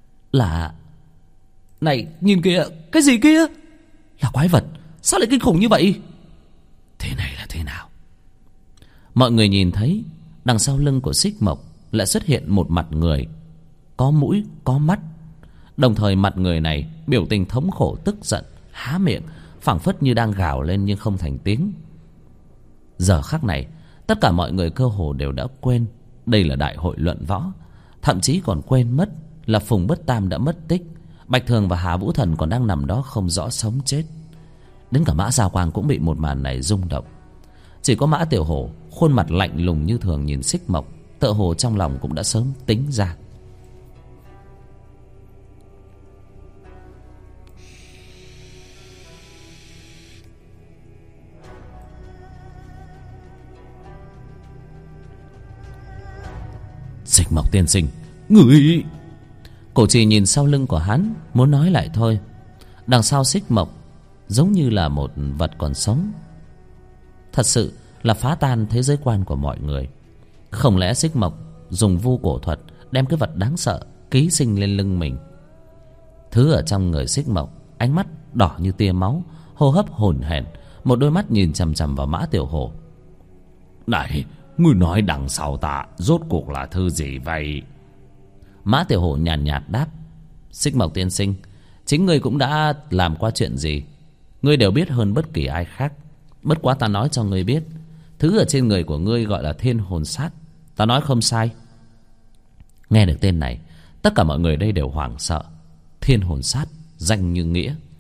này, nhìn kìa, cái gì kia? Là quái vật, sao lại kinh khủng như vậy? Thế này là thế nào? Mọi người nhìn thấy đằng sau lưng của Xích Mộc lại xuất hiện một mặt người, có mũi, có mắt. Đồng thời mặt người này biểu tình thống khổ tức giận, há miệng phảng phất như đang gào lên nhưng không thành tiếng. Giờ khắc này, tất cả mọi người cơ hồ đều đã quên đây là đại hội luận võ, thậm chí còn quên mất là Phùng Bất Tam đã mất tích, Bạch Thường và Hà Vũ Thần còn đang nằm đó không rõ sống chết. Đến cả Mã Giao Quang cũng bị một màn này rung động. Chỉ có Mã Tiểu Hổ khuôn mặt lạnh lùng như thường nhìn Xích Mộc, tựa hồ trong lòng cũng đã sớm tính ra. Xích Mộc tiên sinh, người... Cổ Trì nhìn sau lưng của hắn, muốn nói lại thôi. Đằng sau Xích Mộc giống như là một vật còn sống, thật sự là phá tan thế giới quan của mọi người. Không lẽ Xích Mộc dùng vu cổ thuật đem cái vật đáng sợ ký sinh lên lưng mình? Thứ ở trong người Xích Mộc, ánh mắt đỏ như tia máu, hô hấp hổn hển, một đôi mắt nhìn chằm chằm vào Mã Tiểu Hổ. Này, ngươi nói đằng sau ta rốt cuộc là thứ gì vậy? Mã Tiểu Hổ nhàn nhạt đáp, Xích Mộc tiên sinh, chính ngươi cũng đã làm qua chuyện gì, ngươi đều biết hơn bất kỳ ai khác. Bất quá ta nói cho ngươi biết, thứ ở trên người của ngươi gọi là Thiên Hồn Sát. Ta nói không sai. Nghe được tên này, tất cả mọi người đây đều hoảng sợ. Thiên Hồn Sát, danh như nghĩa.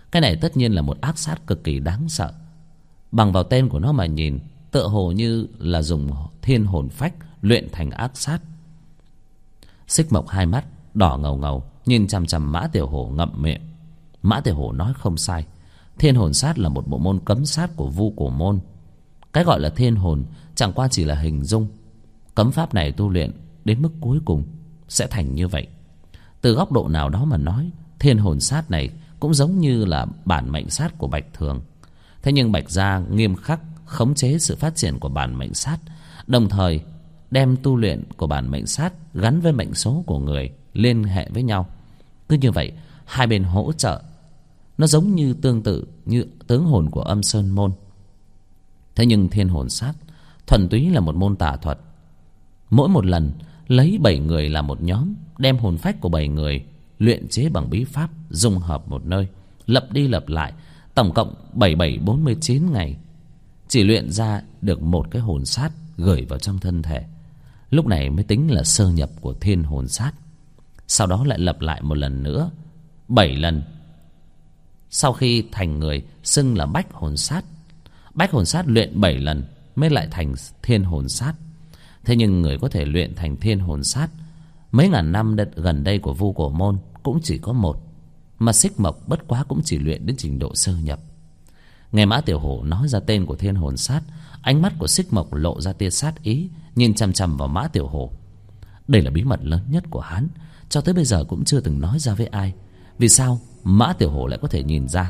Cái này tất nhiên là một ác sát cực kỳ đáng sợ. Bằng vào tên của nó mà nhìn, tựa hồ như là dùng thiên hồn phách luyện thành ác sát. Xích Mộc hai mắt đỏ ngầu ngầu nhìn chằm chằm Mã Tiểu Hổ ngậm miệng. Mã Tiểu Hổ nói không sai, thiên hồn sát là một bộ môn cấm sát của Vu Cổ Môn. Cái gọi là thiên hồn chẳng qua chỉ là hình dung. Cấm pháp này tu luyện đến mức cuối cùng sẽ thành như vậy. Từ góc độ nào đó mà nói, thiên hồn sát này cũng giống như là bản mệnh sát của Bạch Thường. Thế nhưng Bạch gia nghiêm khắc khống chế sự phát triển của bản mệnh sát, đồng thời đem tu luyện của bản mệnh sát gắn với mệnh số của người liên hệ với nhau. Cứ như vậy, hai bên hỗ trợ. Nó giống như tương tự như tướng hồn của Âm Sơn Môn. Thế nhưng thiên hồn sát thuần túy là một môn tà thuật. Mỗi một lần lấy 7 người làm một nhóm, đem hồn phách của 7 người luyện chế bằng bí pháp dung hợp một nơi, lặp đi lặp lại, tổng cộng 7749 ngày, chỉ luyện ra được một cái hồn sát gửi vào trong thân thể. Lúc này mới tính là sơ nhập của thiên hồn sát. Sau đó lại lặp lại một lần nữa 7 lần. Sau khi thành người xưng là bách hồn sát. Bách hồn sát luyện 7 lần mới lại thành thiên hồn sát. Thế nhưng người có thể luyện thành thiên hồn sát mấy ngàn năm gần đây của Vu Cổ Môn cũng chỉ có một, mà Xích Mộc bất quá cũng chỉ luyện đến trình độ sơ nhập. Nghe Mã Tiểu Hổ nói ra tên của thiên hồn sát, ánh mắt của Xích Mộc lộ ra tia sát ý, nhìn chằm chằm vào Mã Tiểu Hổ. Đây là bí mật lớn nhất của hắn, cho tới bây giờ cũng chưa từng nói ra với ai. Vì sao Mã Tiểu Hổ lại có thể nhìn ra?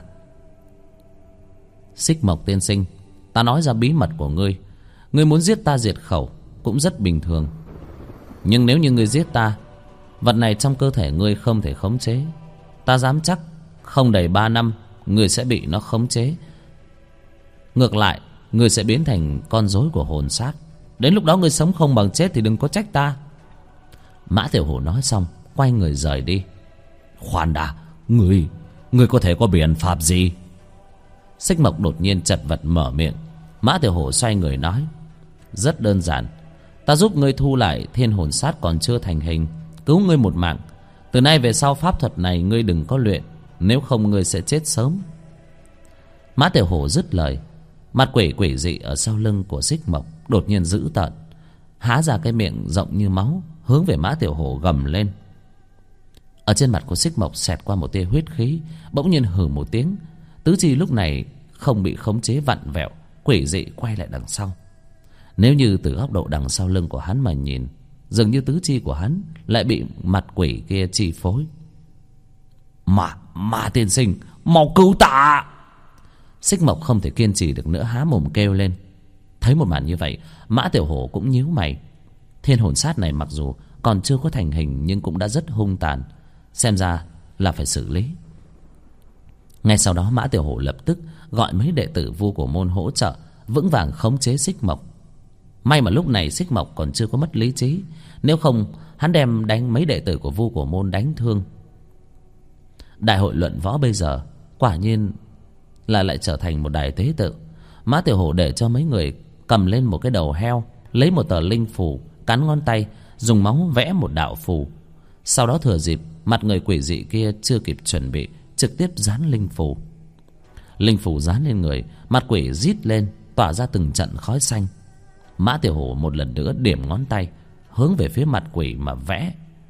Xích Mộc tiên sinh, ta nói ra bí mật của ngươi. Ngươi muốn giết ta diệt khẩu cũng rất bình thường. Nhưng nếu như ngươi giết ta, vật này trong cơ thể ngươi không thể khống chế. Ta dám chắc không đầy 3 năm ngươi sẽ bị nó khống chế. Ngược lại, ngươi sẽ biến thành con rối của hồn sát. Đến lúc đó ngươi sống không bằng chết thì đừng có trách ta. Mã Tiểu Hổ nói xong quay người rời đi. Khoan đã, ngươi có thể có biện pháp gì? Xích Mộc đột nhiên chật vật mở miệng. Mã Tiểu Hổ xoay người nói, rất đơn giản. Ta giúp ngươi thu lại thiên hồn sát còn chưa thành hình, cứu ngươi một mạng. Từ nay về sau pháp thuật này ngươi đừng có luyện, nếu không ngươi sẽ chết sớm. Mã Tiểu Hổ dứt lời, mặt quỷ dị ở sau lưng của Xích Mộc đột nhiên dữ tợn, há ra cái miệng rộng như máu, hướng về Mã Tiểu Hổ gầm lên. Ở trên mặt của Xích Mộc xẹt qua một tia huyết khí, bỗng nhiên hừ một tiếng. Tứ chi lúc này không bị khống chế vặn vẹo, quỷ dị quay lại đằng sau. Nếu như từ góc độ đằng sau lưng của hắn mà nhìn, dường như tứ chi của hắn lại bị mặt quỷ kia chi phối. Mà tiên sinh, mau cứu ta! Xích Mộc không thể kiên trì được nữa, há mồm kêu lên. Thấy một màn như vậy, Mã Tiểu Hổ cũng nhíu mày. Thiên hồn sát này mặc dù còn chưa có thành hình nhưng cũng đã rất hung tàn, xem ra là phải xử lý. Ngay sau đó Mã Tiểu Hổ lập tức gọi mấy đệ tử Vu Cổ Môn hỗ trợ, vững vàng khống chế Xích Mộc. May mà lúc này Xích Mộc còn chưa có mất lý trí, nếu không hắn đem đánh mấy đệ tử của Vu Cổ Môn đánh thương. Đại hội luận võ bây giờ quả nhiên là lại trở thành một đài tế tự. Mã Tiểu Hổ để cho mấy người cầm lên một cái đầu heo, lấy một tờ linh phù, cắn ngón tay, dùng máu vẽ một đạo phù. Sau đó thừa dịp mặt người quỷ dị kia chưa kịp chuẩn bị, trực tiếp dán linh phù. Linh phù dán lên người, mặt quỷ rít lên, tỏa ra từng trận khói xanh. Mã Tiểu Hổ một lần nữa điểm ngón tay hướng về phía mặt quỷ mà vẽ.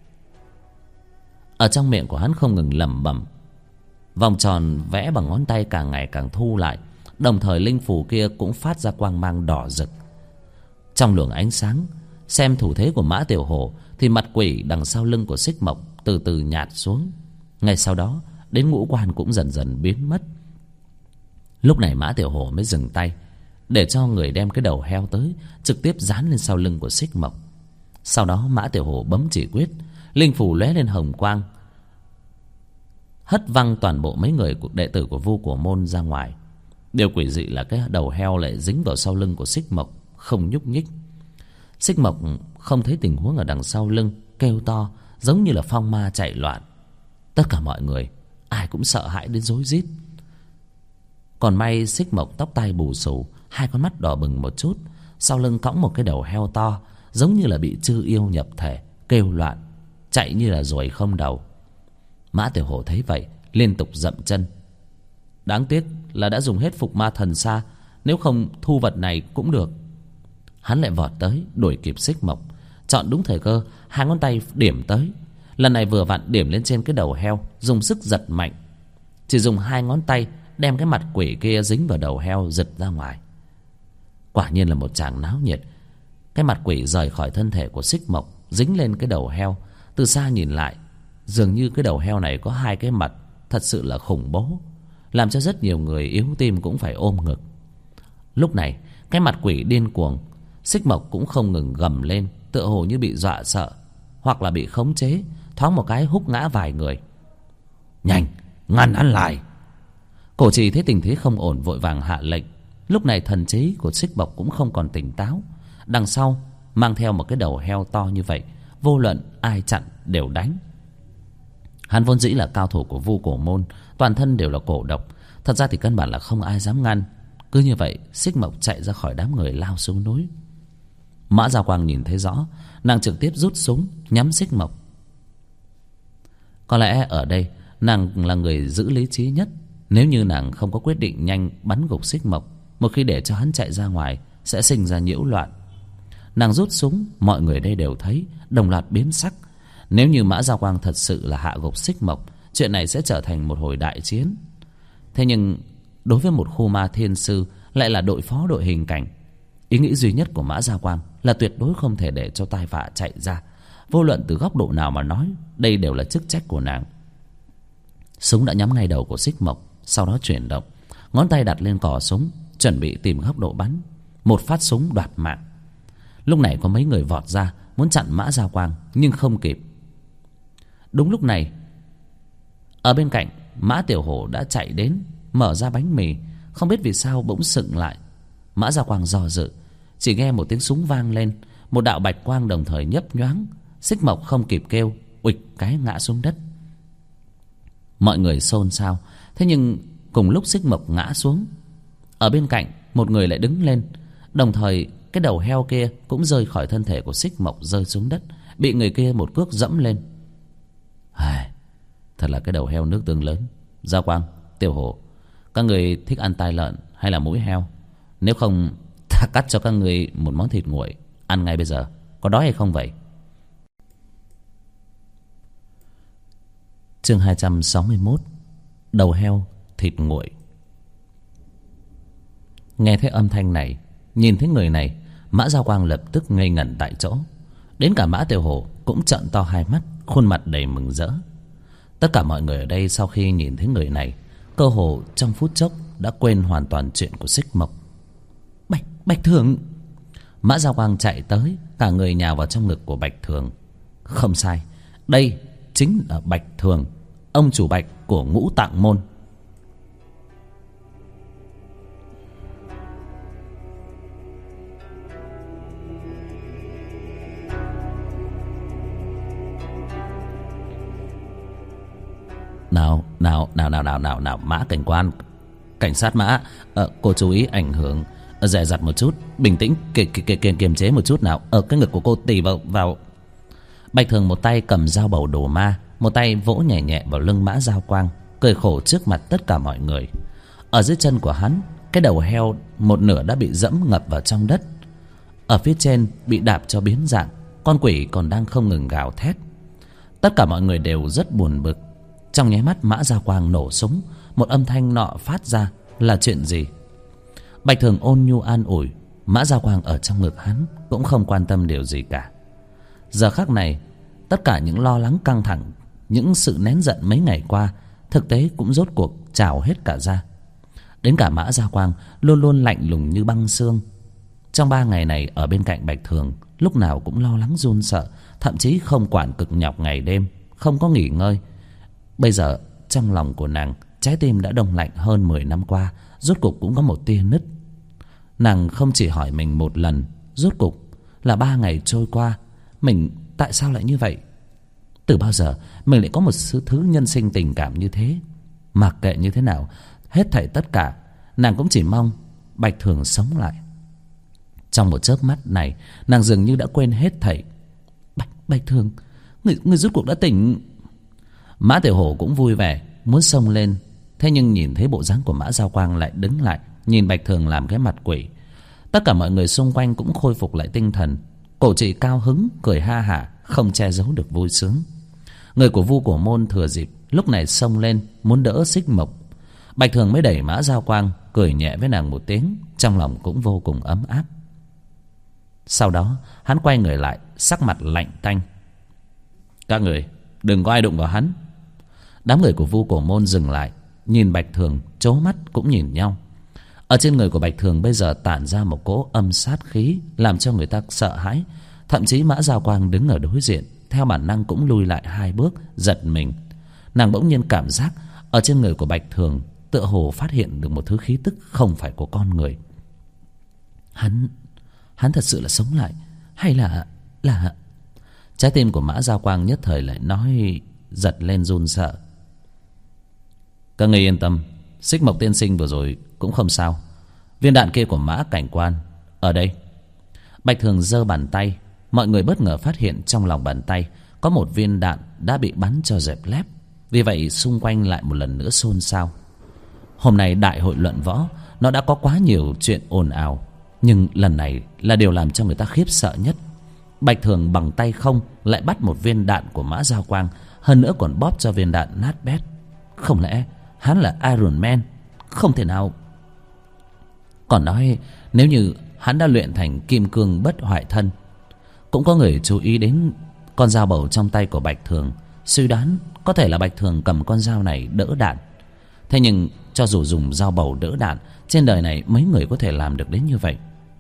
Ở trong miệng của hắn không ngừng lẩm bẩm. Vòng tròn vẽ bằng ngón tay càng ngày càng thu lại, đồng thời linh phù kia cũng phát ra quang mang đỏ rực. Trong luồng ánh sáng, xem thủ thế của Mã Tiểu Hổ thì mặt quỷ đằng sau lưng của Xích Mộc từ từ nhạt xuống. Ngay sau đó đến ngũ quan cũng dần dần biến mất. Lúc này Mã Tiểu Hổ mới dừng tay, để cho người đem cái đầu heo tới, trực tiếp dán lên sau lưng của Xích Mộc. Sau đó Mã Tiểu Hổ bấm chỉ quyết, linh phù lóe lên hồng quang, hất văng toàn bộ mấy người đệ tử của Vu Cổ Môn ra ngoài. Điều quỷ dị là cái đầu heo lại dính vào sau lưng của Xích Mộc, không nhúc nhích. Xích Mộc không thấy tình huống ở đằng sau lưng, kêu to giống như là phong ma chạy loạn. Tất cả mọi người ai cũng sợ hãi đến rối rít. Còn may Xích Mộc tóc tai bù xù, hai con mắt đỏ bừng một chút, sau lưng cõng một cái đầu heo to, giống như là bị chư yêu nhập thể, kêu loạn, chạy như là ruồi không đầu. Mã Tiểu Hổ thấy vậy liên tục dậm chân. Đáng tiếc là đã dùng hết phục ma thần xa, nếu không thu vật này cũng được. Hắn lại vọt tới đuổi kịp Xích Mộc. Chọn đúng thời cơ, hai ngón tay điểm tới. Lần này vừa vặn điểm lên trên cái đầu heo, dùng sức giật mạnh. Chỉ dùng hai ngón tay đem cái mặt quỷ kia dính vào đầu heo giật ra ngoài. Quả nhiên là một tràng náo nhiệt. Cái mặt quỷ rời khỏi thân thể của Xích Mộc, dính lên cái đầu heo. Từ xa nhìn lại, dường như cái đầu heo này có hai cái mặt, thật sự là khủng bố, làm cho rất nhiều người yếu tim cũng phải ôm ngực. Lúc này cái mặt quỷ điên cuồng, Xích Mộc cũng không ngừng gầm lên, tựa hồ như bị dọa sợ hoặc là bị khống chế, thoáng một cái húc ngã vài người. Nhanh, ngăn hắn lại. Cổ trì thấy tình thế không ổn, vội vàng hạ lệnh. Lúc này thần trí của Xích Mộc cũng không còn tỉnh táo. Đằng sau mang theo một cái đầu heo to như vậy, vô luận ai chặn đều đánh. Hắn vốn dĩ là cao thủ của Vu Cổ Môn, toàn thân đều là cổ độc, thật ra thì căn bản là không ai dám ngăn. Cứ như vậy Xích Mộc chạy ra khỏi đám người, lao xuống núi. Mã Gia Quang nhìn thấy rõ, nàng trực tiếp rút súng nhắm Xích Mộc. Có lẽ ở đây nàng là người giữ lý trí nhất. Nếu như nàng không có quyết định nhanh bắn gục Xích Mộc, một khi để cho hắn chạy ra ngoài sẽ sinh ra nhiễu loạn. Nàng rút súng, mọi người đây đều thấy, đồng loạt biến sắc. Nếu như Mã Gia Quang thật sự là hạ gục Xích Mộc, chuyện này sẽ trở thành một hồi đại chiến. Thế nhưng đối với một khu ma thiên sư, lại là đội phó đội hình cảnh, ý nghĩ duy nhất của Mã Gia Quang là tuyệt đối không thể để cho tai vạ chạy ra. Vô luận từ góc độ nào mà nói, đây đều là chức trách của nàng. Súng đã nhắm ngay đầu của Xích Mộc, sau đó chuyển động, ngón tay đặt lên cò súng, chuẩn bị tìm góc độ bắn. Một phát súng đoạt mạng. Lúc này có mấy người vọt ra muốn chặn Mã Gia Quang, nhưng không kịp. Đúng lúc này, ở bên cạnh, Mã Tiểu Hổ đã chạy đến, mở ra bánh mì, không biết vì sao bỗng sững lại. Mã Gia Quang do dự, chỉ nghe một tiếng súng vang lên, một đạo bạch quang đồng thời nhấp nhoáng. Xích Mộc không kịp kêu, uịch cái ngã xuống đất. Mọi người xôn xao. Thế nhưng cùng lúc Xích Mộc ngã xuống, ở bên cạnh một người lại đứng lên, đồng thời cái đầu heo kia cũng rơi khỏi thân thể của Xích Mộc, rơi xuống đất, bị người kia một cước dẫm lên. Thật là cái đầu heo nước tương lớn. Gia Quang, Tiểu Hổ, các người thích ăn tai lợn hay là mũi heo? Nếu không, ta cắt cho các người một món thịt nguội, ăn ngay bây giờ. Có đói hay không vậy? Chương 261. Đầu heo thịt nguội. Nghe thấy âm thanh này, nhìn thấy người này, Mã Gia Quang lập tức ngây ngẩn tại chỗ. Đến cả Mã Tiểu Hổ cũng trợn to hai mắt, khuôn mặt đầy mừng rỡ. Tất cả mọi người ở đây sau khi nhìn thấy người này, cơ hồ trong phút chốc đã quên hoàn toàn chuyện của Xích Mộc. Bạch Thường! Mã Gia Quang chạy tới, cả người nhào vào trong ngực của Bạch Thường. Không sai, đây chính là Bạch Thường, ông chủ Bạch của Ngũ Tạng Môn. Nào, Mã cảnh quan, cảnh sát Mã, cô chú ý ảnh hưởng, dè dặt một chút, bình tĩnh, kiềm chế một chút nào. Cái ngực của cô tì vào. Bạch Thường một tay cầm dao bầu đồ ma, một tay vỗ nhẹ nhẹ vào lưng Mã Gia Quang, cười khổ trước mặt tất cả mọi người. Ở dưới chân của hắn, cái đầu heo một nửa đã bị dẫm ngập vào trong đất. Ở phía trên bị đạp cho biến dạng, con quỷ còn đang không ngừng gào thét. Tất cả mọi người đều rất buồn bực. Trong nháy mắt Mã Gia Quang nổ súng, một âm thanh nọ phát ra là chuyện gì? Bạch Thường ôn nhu an ủi. Mã Gia Quang ở trong ngực hắn cũng không quan tâm điều gì cả. Giờ khắc này, tất cả những lo lắng căng thẳng, những sự nén giận mấy ngày qua, thực tế cũng rốt cuộc trào hết cả ra. Đến cả Mã Gia Quang luôn luôn lạnh lùng như băng xương. Trong 3 ngày này ở bên cạnh Bạch Thường, lúc nào cũng lo lắng run sợ, thậm chí không quản cực nhọc ngày đêm, không có nghỉ ngơi. Bây giờ trong lòng của nàng, trái tim đã đông lạnh hơn 10 năm qua, rốt cục cũng có một tia nứt. Nàng không chỉ hỏi mình một lần, rốt cục là 3 ngày trôi qua, mình tại sao lại như vậy? Từ bao giờ mình lại có một thứ nhân sinh tình cảm như thế? Mặc kệ như thế nào, hết thảy tất cả, nàng cũng chỉ mong Bạch Thường sống lại. Trong một chớp mắt này, nàng dường như đã quên hết thảy. Bạch Thường, người rốt cuộc đã tỉnh. Mã Tiểu Hổ cũng vui vẻ muốn xông lên, thế Thế nhưng nhìn thấy bộ dáng của Mã Giao Quang lại đứng lại nhìn Bạch Thường làm cái mặt quỷ. Tất cả mọi người xung quanh cũng khôi phục lại tinh thần. Cổ trì cao hứng cười ha hả, không che giấu được vui sướng. Người của Vu Cổ Môn thừa dịp lúc này xông lên muốn đỡ Xích Mộc. Bạch Thường mới đẩy Mã Giao Quang, cười nhẹ với nàng một tiếng, trong lòng cũng vô cùng ấm áp. Sau đó hắn quay người lại, sắc mặt lạnh tanh. Các người đừng có ai đụng vào hắn. Đám người của Vu Cổ Môn dừng lại, nhìn Bạch Thường, trố mắt cũng nhìn nhau. Ở trên người của Bạch Thường bây giờ tản ra một cỗ âm sát khí, làm cho người ta sợ hãi. Thậm chí Mã Giao Quang đứng ở đối diện, theo bản năng cũng lui lại 2 bước, giật mình. Nàng bỗng nhiên cảm giác ở trên người của Bạch Thường tựa hồ phát hiện được một thứ khí tức không phải của con người. Hắn thật sự là sống lại, hay là... Trái tim của Mã Giao Quang nhất thời lại nói giật lên run sợ. Các ngươi yên tâm, Xích Mộc tiên sinh vừa rồi cũng không sao. Viên đạn kia của Mã cảnh quan ở đây. Bạch Thường giơ bàn tay. Mọi người bất ngờ phát hiện trong lòng bàn tay có một viên đạn đã bị bắn cho dẹp lép. Vì vậy xung quanh lại một lần nữa xôn xao. Hôm nay đại hội luận võ, nó đã có quá nhiều chuyện ồn ào, nhưng lần này là điều làm cho người ta khiếp sợ nhất. Bạch Thường bằng tay không lại bắt một viên đạn của Mã Giao Quang, hơn nữa còn bóp cho viên đạn nát bét. Không lẽ hắn là Iron Man? Không thể nào. Còn nói nếu như hắn đã luyện thành kim cương bất hoại thân. Cũng có người chú ý đến con dao bầu trong tay của Bạch Thường, suy đoán có thể là Bạch Thường cầm con dao này đỡ đạn. Thế nhưng cho dù dùng dao bầu đỡ đạn, trên đời này mấy người có thể làm được đến như vậy?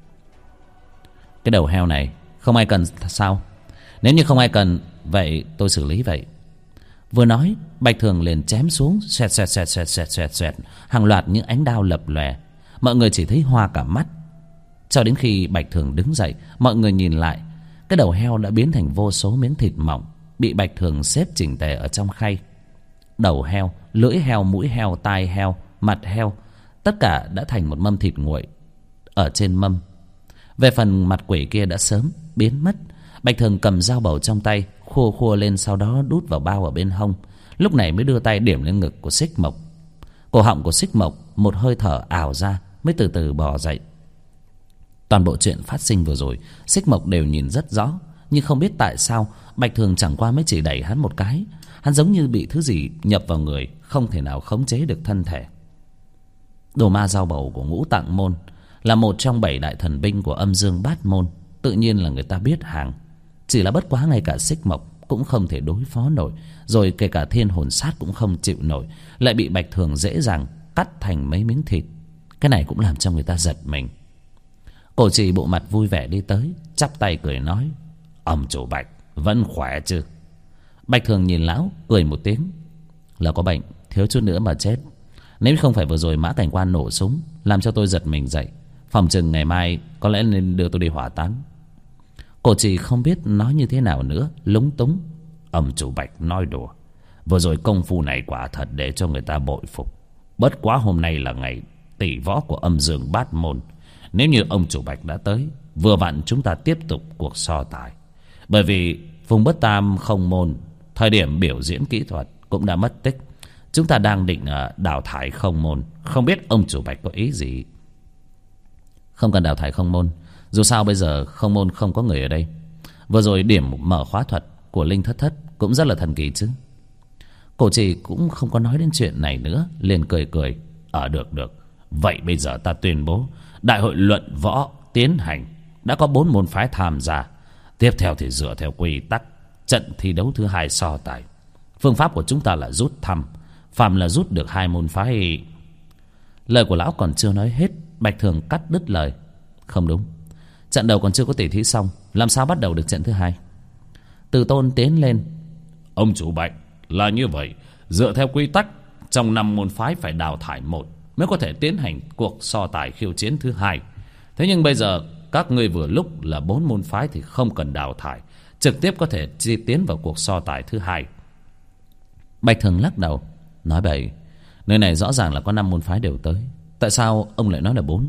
Cái đầu heo này không ai cần sao? Nếu như không ai cần, vậy tôi xử lý vậy. Vừa nói, Bạch Thường liền chém xuống, xoẹt xoẹt xoẹt xoẹt xoẹt xoẹt xoẹt, hàng loạt những ánh đao lập lòe. Mọi người chỉ thấy hoa cả mắt. Cho đến khi Bạch Thường đứng dậy, mọi người nhìn lại, cái đầu heo đã biến thành vô số miếng thịt mỏng, bị Bạch Thường xếp chỉnh tề ở trong khay. Đầu heo, lưỡi heo, mũi heo, tai heo, mặt heo, tất cả đã thành một mâm thịt nguội ở trên mâm. Về phần mặt quỷ kia đã sớm biến mất. Bạch Thường cầm dao bầu trong tay, khua khua lên, sau đó đút vào bao ở bên hông. Lúc này mới đưa tay điểm lên ngực của Xích Mộc. Cổ họng của Xích Mộc một hơi thở ảo ra, mới từ từ bò dậy. Toàn bộ chuyện phát sinh vừa rồi Xích Mộc đều nhìn rất rõ, nhưng không biết tại sao Bạch Thường chẳng qua mới chỉ đẩy hắn một cái. Hắn giống như bị thứ gì nhập vào người, không thể nào khống chế được thân thể. Đồ ma dao bầu của Ngũ Tạng Môn là một trong 7 đại thần binh của Âm Dương Bát Môn, tự nhiên là người ta biết hàng. Chỉ là bất quá ngay cả Xích Mộc cũng không thể đối phó nổi, rồi kể cả Thiên Hồn Sát cũng không chịu nổi, lại bị Bạch Thường dễ dàng cắt thành mấy miếng thịt. Cái này cũng làm cho người ta giật mình. Cổ trì bộ mặt vui vẻ đi tới, chắp tay cười nói: Ông chủ Bạch vẫn khỏe chứ? Bạch Thường nhìn lão cười một tiếng: Là có bệnh, thiếu chút nữa mà chết. Nếu không phải vừa rồi Mã cảnh quan nổ súng làm cho tôi giật mình dậy, phòng chừng ngày mai có lẽ nên đưa tôi đi hỏa táng. Cổ trì không biết nói như thế nào nữa, lúng túng: Ông chủ Bạch nói đùa, vừa rồi công phu này quả thật để cho người ta bội phục. Bất quá hôm nay là ngày tỷ võ của Âm Dương Bát Môn, nếu như ông chủ Bạch đã tới, vừa vặn chúng ta tiếp tục cuộc so tài. Bởi vì vùng Bất Tam Không Môn thời điểm biểu diễn kỹ thuật cũng đã mất tích, chúng ta đang định đào thải Không Môn. Không biết ông chủ Bạch có ý gì? Không cần đào thải Không Môn, dù sao bây giờ Không Môn không có người ở đây. Vừa rồi điểm mở khóa thuật của Linh Thất Thất cũng rất là thần kỳ chứ. Cổ trì cũng không có nói đến chuyện này nữa, liền cười cười: Được. Vậy bây giờ ta tuyên bố đại hội luận võ tiến hành, đã có 4 môn phái tham gia. Tiếp theo thì dựa theo quy tắc, trận thi đấu thứ 2 so tài. Phương pháp của chúng ta là rút thăm, phàm là rút được 2 môn phái. Lời của lão còn chưa nói hết, Bạch Thường cắt đứt lời: Không đúng, trận đầu còn chưa có tỉ thí xong, làm sao bắt đầu được trận thứ 2? Từ Tôn tiến lên: Ông chủ Bạch, là như vậy, dựa theo quy tắc, trong 5 môn phái phải đào thải 1 mới có thể tiến hành cuộc so tài khiêu chiến thứ 2. Thế nhưng bây giờ các ngươi vừa lúc là 4 môn phái thì không cần đào thải, trực tiếp có thể tiến vào cuộc so tài thứ 2. Bạch Thường lắc đầu nói: Bậy, nơi này rõ ràng là có 5 môn phái đều tới, tại sao ông lại nói là 4?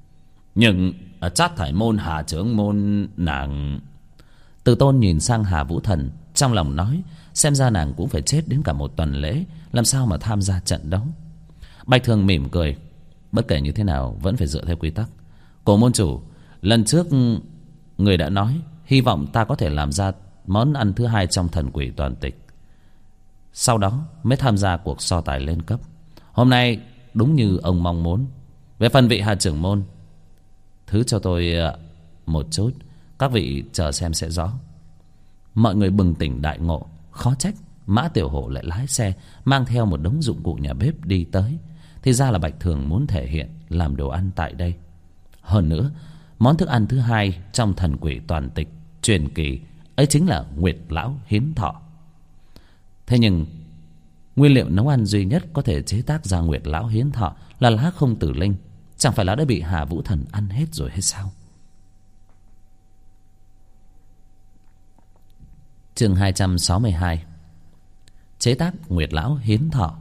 Nhưng ở Trát Thải Môn, Hà Trưởng Môn, nàng... Từ Tôn nhìn sang Hà Vũ Thần, trong lòng nói: Xem ra nàng cũng phải chết đến cả 1 tuần lễ, làm sao mà tham gia trận đấu. Bạch Thường mỉm cười. Bất kể như thế nào vẫn phải dựa theo quy tắc. Cổ môn chủ, lần trước người đã nói hy vọng ta có thể làm ra món ăn thứ hai trong thần quỷ toàn tịch, sau đó mới tham gia cuộc so tài lên cấp. Hôm nay đúng như ông mong muốn. Về phần vị Hà trưởng môn, thứ cho tôi một chút, các vị chờ xem sẽ rõ. Mọi người bừng tỉnh đại ngộ. Khó trách Mã Tiểu Hổ lại lái xe mang theo một đống dụng cụ nhà bếp đi tới. Thì ra là Bạch Thường muốn thể hiện làm đồ ăn tại đây. Hơn nữa, món thức ăn thứ hai trong thần quỷ toàn tịch truyền kỳ ấy chính là Nguyệt Lão Hiến Thọ. Thế nhưng nguyên liệu nấu ăn duy nhất có thể chế tác ra Nguyệt Lão Hiến Thọ là lá không tử linh. Chẳng phải là đã bị Hà Vũ Thần ăn hết rồi hay sao? Chương 262. Chế tác Nguyệt Lão Hiến Thọ.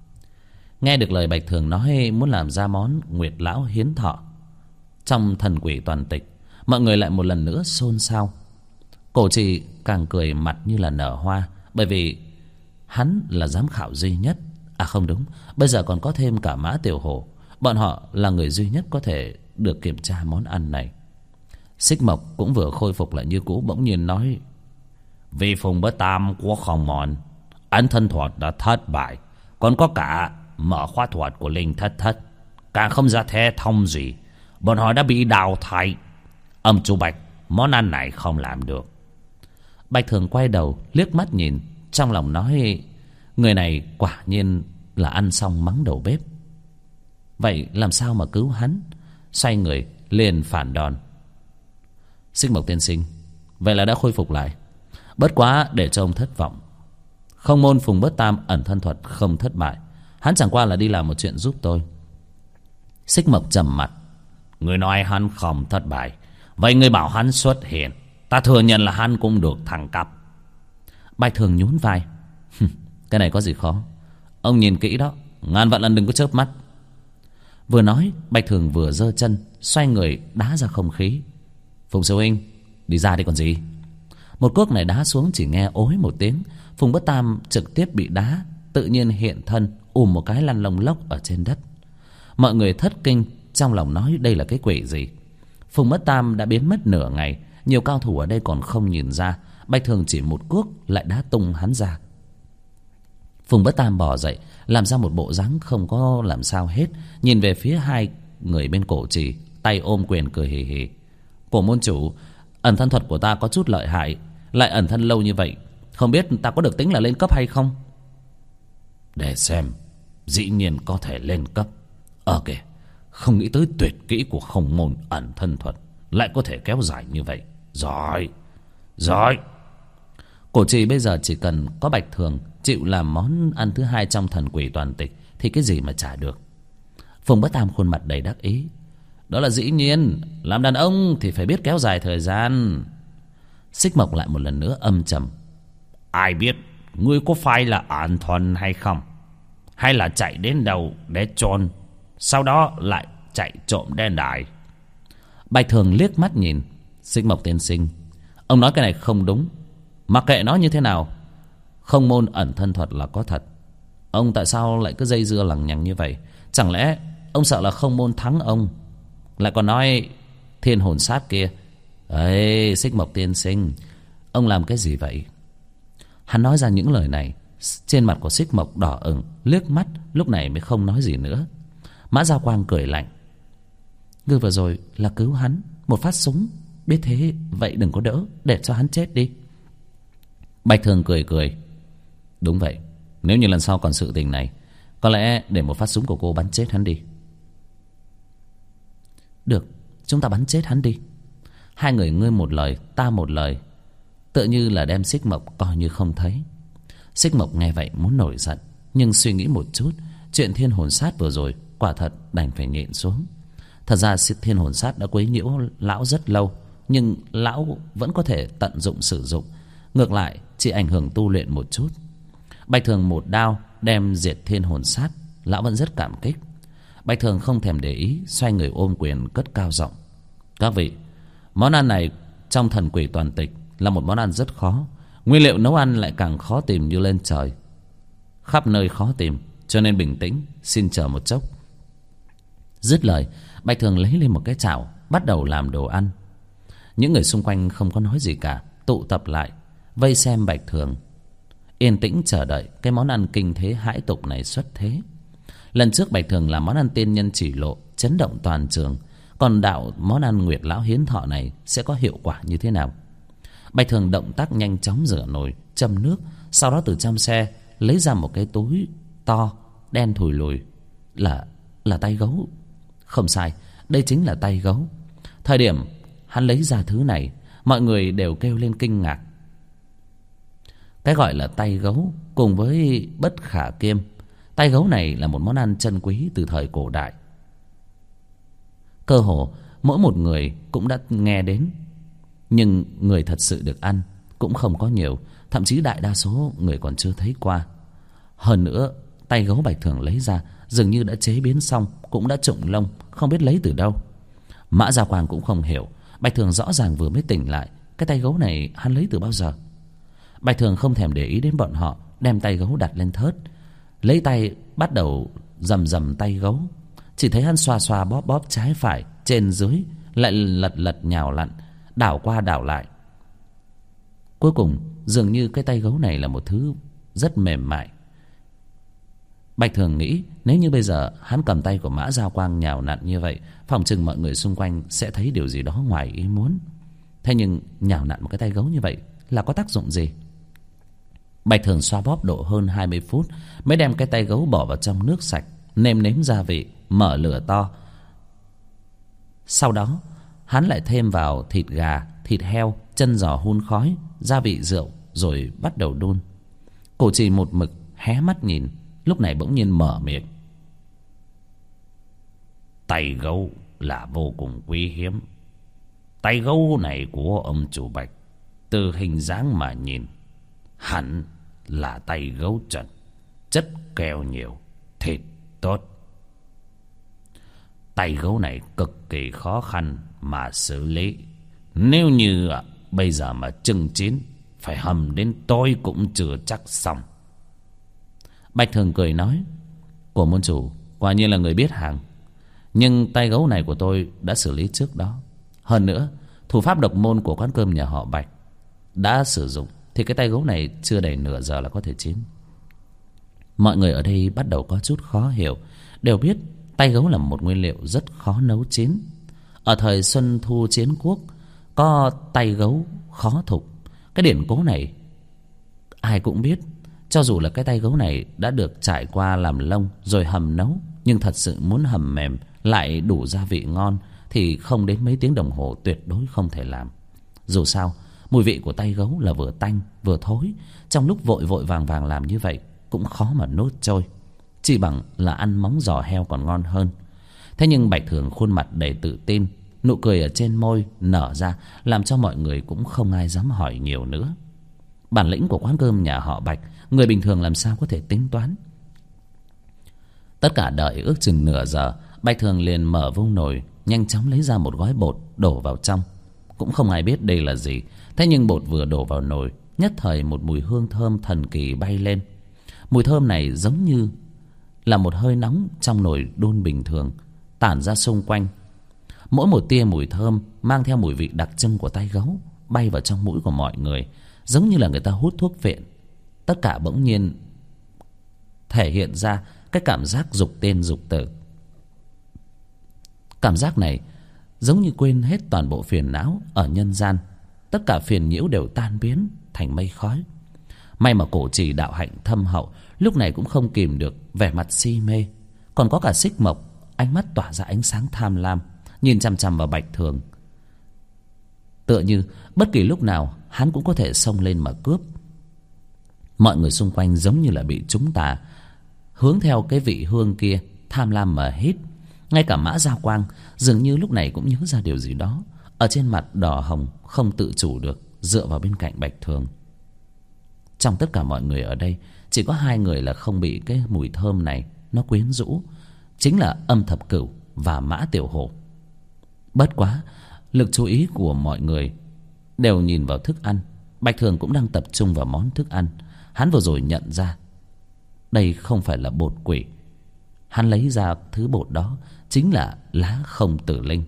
Nghe được lời Bạch Thường nói muốn làm ra món Nguyệt Lão Hiến Thọ trong thần quỷ toàn tịch, mọi người lại một lần nữa xôn xao. Cổ Trì càng cười mặt như là nở hoa, bởi vì hắn là giám khảo duy nhất. À không đúng, bây giờ còn có thêm cả Mã Tiểu Hổ. Bọn họ là người duy nhất có thể được kiểm tra món ăn này. Xích Mộc cũng vừa khôi phục lại như cũ, bỗng nhiên nói: vì Phùng Bá Tam của Không Mòn, ấn thân thuật đã thất bại, còn có cả mở khóa thuật của Linh Thất Thất, càng không ra thế thông gì. Bọn họ đã bị đào thải. Ông chủ Bạch, món ăn này không làm được. Bạch Thường quay đầu liếc mắt nhìn, trong lòng nói: người này quả nhiên là ăn xong mắng đầu bếp. Vậy làm sao mà cứu hắn? Xoay người liền phản đòn: Xích Mộc tiên sinh, vậy là đã khôi phục lại. Bất quá để cho ông thất vọng, Không môn Phùng Bất Tam ẩn thân thuật không thất bại. Hắn chẳng qua là đi làm một chuyện giúp tôi. Xích Mộc trầm mặt: người nói hắn không thất bại, vậy người bảo hắn xuất hiện, ta thừa nhận là hắn cũng được thăng cấp. Bạch Thường nhún vai: cái này có gì khó, ông nhìn kỹ đó, ngàn vạn lần đừng có chớp mắt. Vừa nói, Bạch Thường vừa giơ chân xoay người đá ra không khí: Phùng sư huynh, đi ra đi còn gì. Một cước này đá xuống chỉ nghe ối một tiếng, Phùng Bất Tam trực tiếp bị đá tự nhiên hiện thân, một cái lăn lông lốc ở trên đất. Mọi người thất kinh, trong lòng nói đây là cái quỷ gì. Phùng Bất Tam đã biến mất nửa ngày, nhiều cao thủ ở đây còn không nhìn ra. Bạch Thường chỉ một cước lại đá tung hắn ra. Phùng Bất Tam bò dậy, làm ra một bộ dáng không có làm sao hết, nhìn về phía hai người bên Cổ Trì, tay ôm quyền cười hì hì: Cổ môn chủ, ẩn thân thuật của ta có chút lợi hại, lại ẩn thân lâu như vậy, không biết ta có được tính là lên cấp hay không? Để xem, dĩ nhiên có thể lên cấp. Kìa, không nghĩ tới tuyệt kỹ của Không môn ẩn thân thuật lại có thể kéo dài như vậy. Giỏi, giỏi. Cổ Trì bây giờ chỉ cần có Bạch Thường chịu làm món ăn thứ hai trong thần quỷ toàn tịch thì cái gì mà trả được. Phùng Bất Tam khuôn mặt đầy đắc ý: đó là dĩ nhiên, làm đàn ông thì phải biết kéo dài thời gian. Xích Mộc lại một lần nữa âm trầm: ai biết ngươi có phải là ẩn thuần hay không, hay là chạy đến đâu để chôn, sau đó lại chạy trộm đen đài. Bạch Thường liếc mắt nhìn: Xích Mộc tiên sinh, ông nói cái này không đúng. Mặc kệ nó như thế nào, Không môn ẩn thân thuật là có thật. Ông tại sao lại cứ dây dưa lằng nhằng như vậy? Chẳng lẽ ông sợ là Không môn thắng ông? Lại còn nói thiên hồn sát kia. Ấy, Xích Mộc tiên sinh, ông làm cái gì vậy? Hắn nói ra những lời này, trên mặt của Xích Mộc đỏ ửng, liếc mắt lúc này mới không nói gì nữa. Mã Gia Quang cười lạnh: ngươi vừa rồi là cứu hắn một phát súng, biết thế vậy đừng có đỡ, để cho hắn chết đi. Bạch Thường cười cười: đúng vậy, nếu như lần sau còn sự tình này, có lẽ để một phát súng của cô bắn chết hắn đi. Được, chúng ta bắn chết hắn đi. Hai người ngươi một lời ta một lời, tựa như là đem Xích Mộc coi như không thấy. Xích Mộc nghe vậy muốn nổi giận, nhưng suy nghĩ một chút, chuyện thiên hồn sát vừa rồi quả thật đành phải nhịn xuống. Thật ra thiên hồn sát đã quấy nhiễu lão rất lâu, nhưng lão vẫn có thể tận dụng sử dụng, ngược lại chỉ ảnh hưởng tu luyện một chút. Bạch Thường một đao đem diệt thiên hồn sát, lão vẫn rất cảm kích. Bạch Thường không thèm để ý, xoay người ôm quyền cất cao giọng: các vị, món ăn này trong thần quỷ toàn tịch là một món ăn rất khó, nguyên liệu nấu ăn lại càng khó tìm như lên trời. Khắp nơi khó tìm, cho nên bình tĩnh, xin chờ một chốc. Dứt lời, Bạch Thường lấy lên một cái chảo, bắt đầu làm đồ ăn. Những người xung quanh không có nói gì cả, tụ tập lại vây xem Bạch Thường, yên tĩnh chờ đợi cái món ăn kinh thế hãi tục này xuất thế. Lần trước Bạch Thường làm món ăn tiên nhân chỉ lộ, chấn động toàn trường, còn đạo món ăn Nguyệt Lão Hiến Thọ này sẽ có hiệu quả như thế nào? Bạch Thường động tác nhanh chóng rửa nồi, châm nước, sau đó từ trong xe lấy ra một cái túi to đen thùi lùi. Là tay gấu. Không sai, đây chính là tay gấu. Thời điểm hắn lấy ra thứ này, mọi người đều kêu lên kinh ngạc. Cái gọi là tay gấu cùng với bất khả kiêm, tay gấu này là một món ăn chân quý từ thời cổ đại. Cơ hồ mỗi một người cũng đã nghe đến, nhưng người thật sự được ăn cũng không có nhiều, thậm chí đại đa số người còn chưa thấy qua. Hơn nữa, tay gấu Bạch Thường lấy ra dường như đã chế biến xong, cũng đã trụng lông, không biết lấy từ đâu. Mã Gia Quang cũng không hiểu, Bạch Thường rõ ràng vừa mới tỉnh lại, cái tay gấu này hắn lấy từ bao giờ? Bạch Thường không thèm để ý đến bọn họ, đem tay gấu đặt lên thớt, lấy tay bắt đầu rầm rầm tay gấu. Chỉ thấy hắn xoa xoa bóp bóp trái phải, trên dưới, lại lật lật nhào lặn, đảo qua đảo lại. Cuối cùng dường như cái tay gấu này là một thứ rất mềm mại. Bạch Thường nghĩ nếu như bây giờ hắn cầm tay của Mã Gia Quang nhào nặn như vậy, phòng chừng mọi người xung quanh sẽ thấy điều gì đó ngoài ý muốn. Thế nhưng nhào nặn một cái tay gấu như vậy là có tác dụng gì? Bạch Thường xoa bóp độ hơn 20 phút mới đem cái tay gấu bỏ vào trong nước sạch, nêm nếm gia vị, mở lửa to. Sau đó hắn lại thêm vào thịt gà, thịt heo, chân giò hun khói, gia vị rượu, rồi bắt đầu đun. Cổ Trì một mực hé mắt nhìn, lúc này bỗng nhiên mở miệng. Tay gấu là vô cùng quý hiếm. Tay gấu này của ông chủ Bạch, từ hình dáng mà nhìn hẳn là tay gấu trần, chất keo nhiều, thịt tốt. Tay gấu này cực kỳ khó khăn mà xử lý. Nếu như bây giờ mà chưng chín, phải hầm đến tối cũng chưa chắc xong. Bạch Thường cười nói, của môn chủ quả nhiên là người biết hàng, nhưng tay gấu này của tôi đã xử lý trước đó. Hơn nữa, thủ pháp độc môn của quán cơm nhà họ Bạch đã sử dụng, thì cái tay gấu này chưa đầy nửa giờ là có thể chín. Mọi người ở đây bắt đầu có chút khó hiểu, đều biết tay gấu là một nguyên liệu rất khó nấu chín. Ở thời Xuân Thu Chiến Quốc có tay gấu khó thục. Cái điển cố này ai cũng biết. Cho dù là cái tay gấu này đã được trải qua làm lông rồi hầm nấu, nhưng thật sự muốn hầm mềm lại đủ gia vị ngon thì không đến mấy tiếng đồng hồ tuyệt đối không thể làm. Dù sao, mùi vị của tay gấu là vừa tanh vừa thối, trong lúc vội vội vàng vàng làm như vậy cũng khó mà nuốt trôi. Chỉ bằng là ăn móng giò heo còn ngon hơn. Thế nhưng Bạch Thường khuôn mặt đầy tự tin, nụ cười ở trên môi nở ra, làm cho mọi người cũng không ai dám hỏi nhiều nữa. Bản lĩnh của quán cơm nhà họ Bạch, người bình thường làm sao có thể tính toán. Tất cả đợi ước chừng nửa giờ, Bạch Thường liền mở vung nồi, nhanh chóng lấy ra một gói bột đổ vào trong. Cũng không ai biết đây là gì. Thế nhưng bột vừa đổ vào nồi, nhất thời một mùi hương thơm thần kỳ bay lên. Mùi thơm này giống như là một hơi nóng trong nồi đun bình thường tản ra xung quanh. Mỗi một tia mùi thơm mang theo mùi vị đặc trưng của tay gấu bay vào trong mũi của mọi người, giống như là người ta hút thuốc viện. Tất cả bỗng nhiên thể hiện ra cái cảm giác dục tên dục tử. Cảm giác này giống như quên hết toàn bộ phiền não ở nhân gian. Tất cả phiền nhiễu đều tan biến thành mây khói. May mà Cổ Trì đạo hạnh thâm hậu, lúc này cũng không kìm được vẻ mặt si mê. Còn có cả Xích Mộc, ánh mắt tỏa ra ánh sáng tham lam, nhìn chằm chằm vào Bạch Thường, tựa như bất kỳ lúc nào hắn cũng có thể xông lên mà cướp. Mọi người xung quanh giống như là bị trúng tà, hướng theo cái vị hương kia tham lam mà hít. Ngay cả Mã Gia Quang dường như lúc này cũng nhớ ra điều gì đó, ở trên mặt đỏ hồng không tự chủ được dựa vào bên cạnh Bạch Thường. Trong tất cả mọi người ở đây, chỉ có hai người là không bị cái mùi thơm này nó quyến rũ, chính là Âm Thập Cửu và Mã Tiểu Hổ. Bất quá, lực chú ý của mọi người đều nhìn vào thức ăn. Bạch Thường cũng đang tập trung vào món thức ăn. Hắn vừa rồi nhận ra đây không phải là bột quỷ. Hắn lấy ra thứ bột đó chính là lá không tử linh.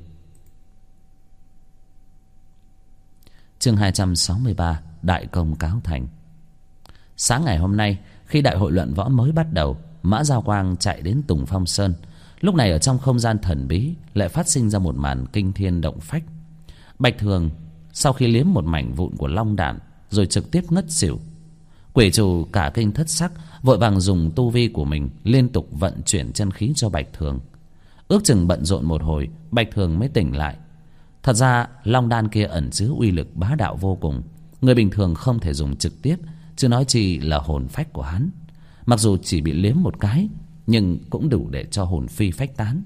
Chương 263, đại công cáo thành. Sáng ngày hôm nay, khi đại hội luận võ mới bắt đầu, Mã Gia Quang chạy đến Tùng Phong Sơn. Lúc này ở trong không gian thần bí lại phát sinh ra một màn kinh thiên động phách. Bạch Thường sau khi liếm một mảnh vụn của long đản rồi trực tiếp ngất xỉu. Quỷ chủ cả kinh thất sắc, vội vàng dùng tu vi của mình liên tục vận chuyển chân khí cho Bạch Thường. Ước chừng bận rộn một hồi, Bạch Thường mới tỉnh lại. Thật ra long đan kia ẩn chứa uy lực bá đạo vô cùng, người bình thường không thể dùng trực tiếp, chứ nói chi là hồn phách của hắn. Mặc dù chỉ bị liếm một cái, nhưng cũng đủ để cho hồn phi phách tán.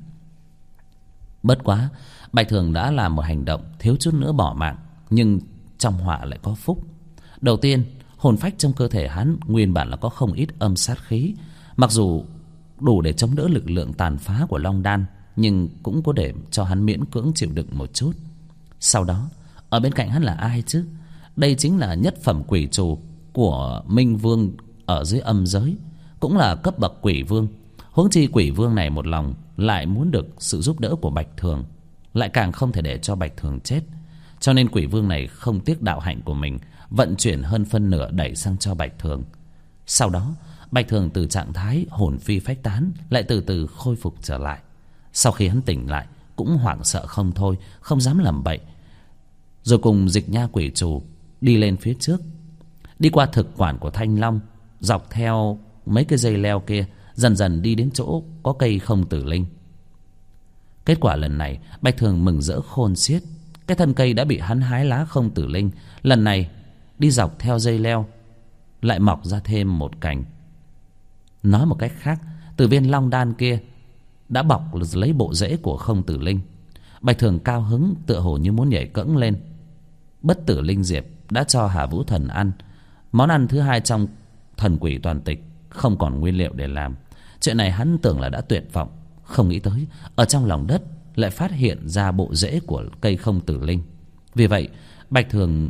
Bất quá, Bạch Thường đã làm một hành động thiếu chút nữa bỏ mạng, nhưng trong họa lại có phúc. Đầu tiên, hồn phách trong cơ thể hắn nguyên bản là có không ít âm sát khí, mặc dù đủ để chống đỡ lực lượng tàn phá của long đan, nhưng cũng có để cho hắn miễn cưỡng chịu đựng một chút. Sau đó, ở bên cạnh hắn là ai chứ? Đây chính là nhất phẩm quỷ chủ của Minh Vương ở dưới âm giới, cũng là cấp bậc quỷ vương. Huống chi quỷ vương này một lòng lại muốn được sự giúp đỡ của Bạch Thường, lại càng không thể để cho Bạch Thường chết. Cho nên quỷ vương này không tiếc đạo hạnh của mình, vận chuyển hơn phân nửa đẩy sang cho Bạch Thường. Sau đó, Bạch Thường từ trạng thái hồn phi phách tán lại từ từ khôi phục trở lại. Sau khi hắn tỉnh lại, cũng hoảng sợ không thôi, không dám làm bậy, rồi cùng Dịch Nha quỷ chủ đi lên phía trước, đi qua thực quản của Thanh Long, dọc theo mấy cái dây leo kia, dần dần đi đến chỗ có cây không tử linh. Kết quả lần này Bạch Thường mừng rỡ khôn xiết. Cái thân cây đã bị hắn hái lá không tử linh, lần này đi dọc theo dây leo lại mọc ra thêm một cành. Nói một cách khác, từ viên long đan kia đã bọc lấy bộ rễ của không tử linh. Bạch Thường cao hứng, tựa hồ như muốn nhảy cẫng lên. Bất tử linh diệp đã cho Hà Vũ Thần ăn, món ăn thứ hai trong thần quỷ toàn tịch, không còn nguyên liệu để làm. Chuyện này hắn tưởng là đã tuyệt vọng, không nghĩ tới ở trong lòng đất lại phát hiện ra bộ rễ của cây không tử linh. Vì vậy Bạch Thường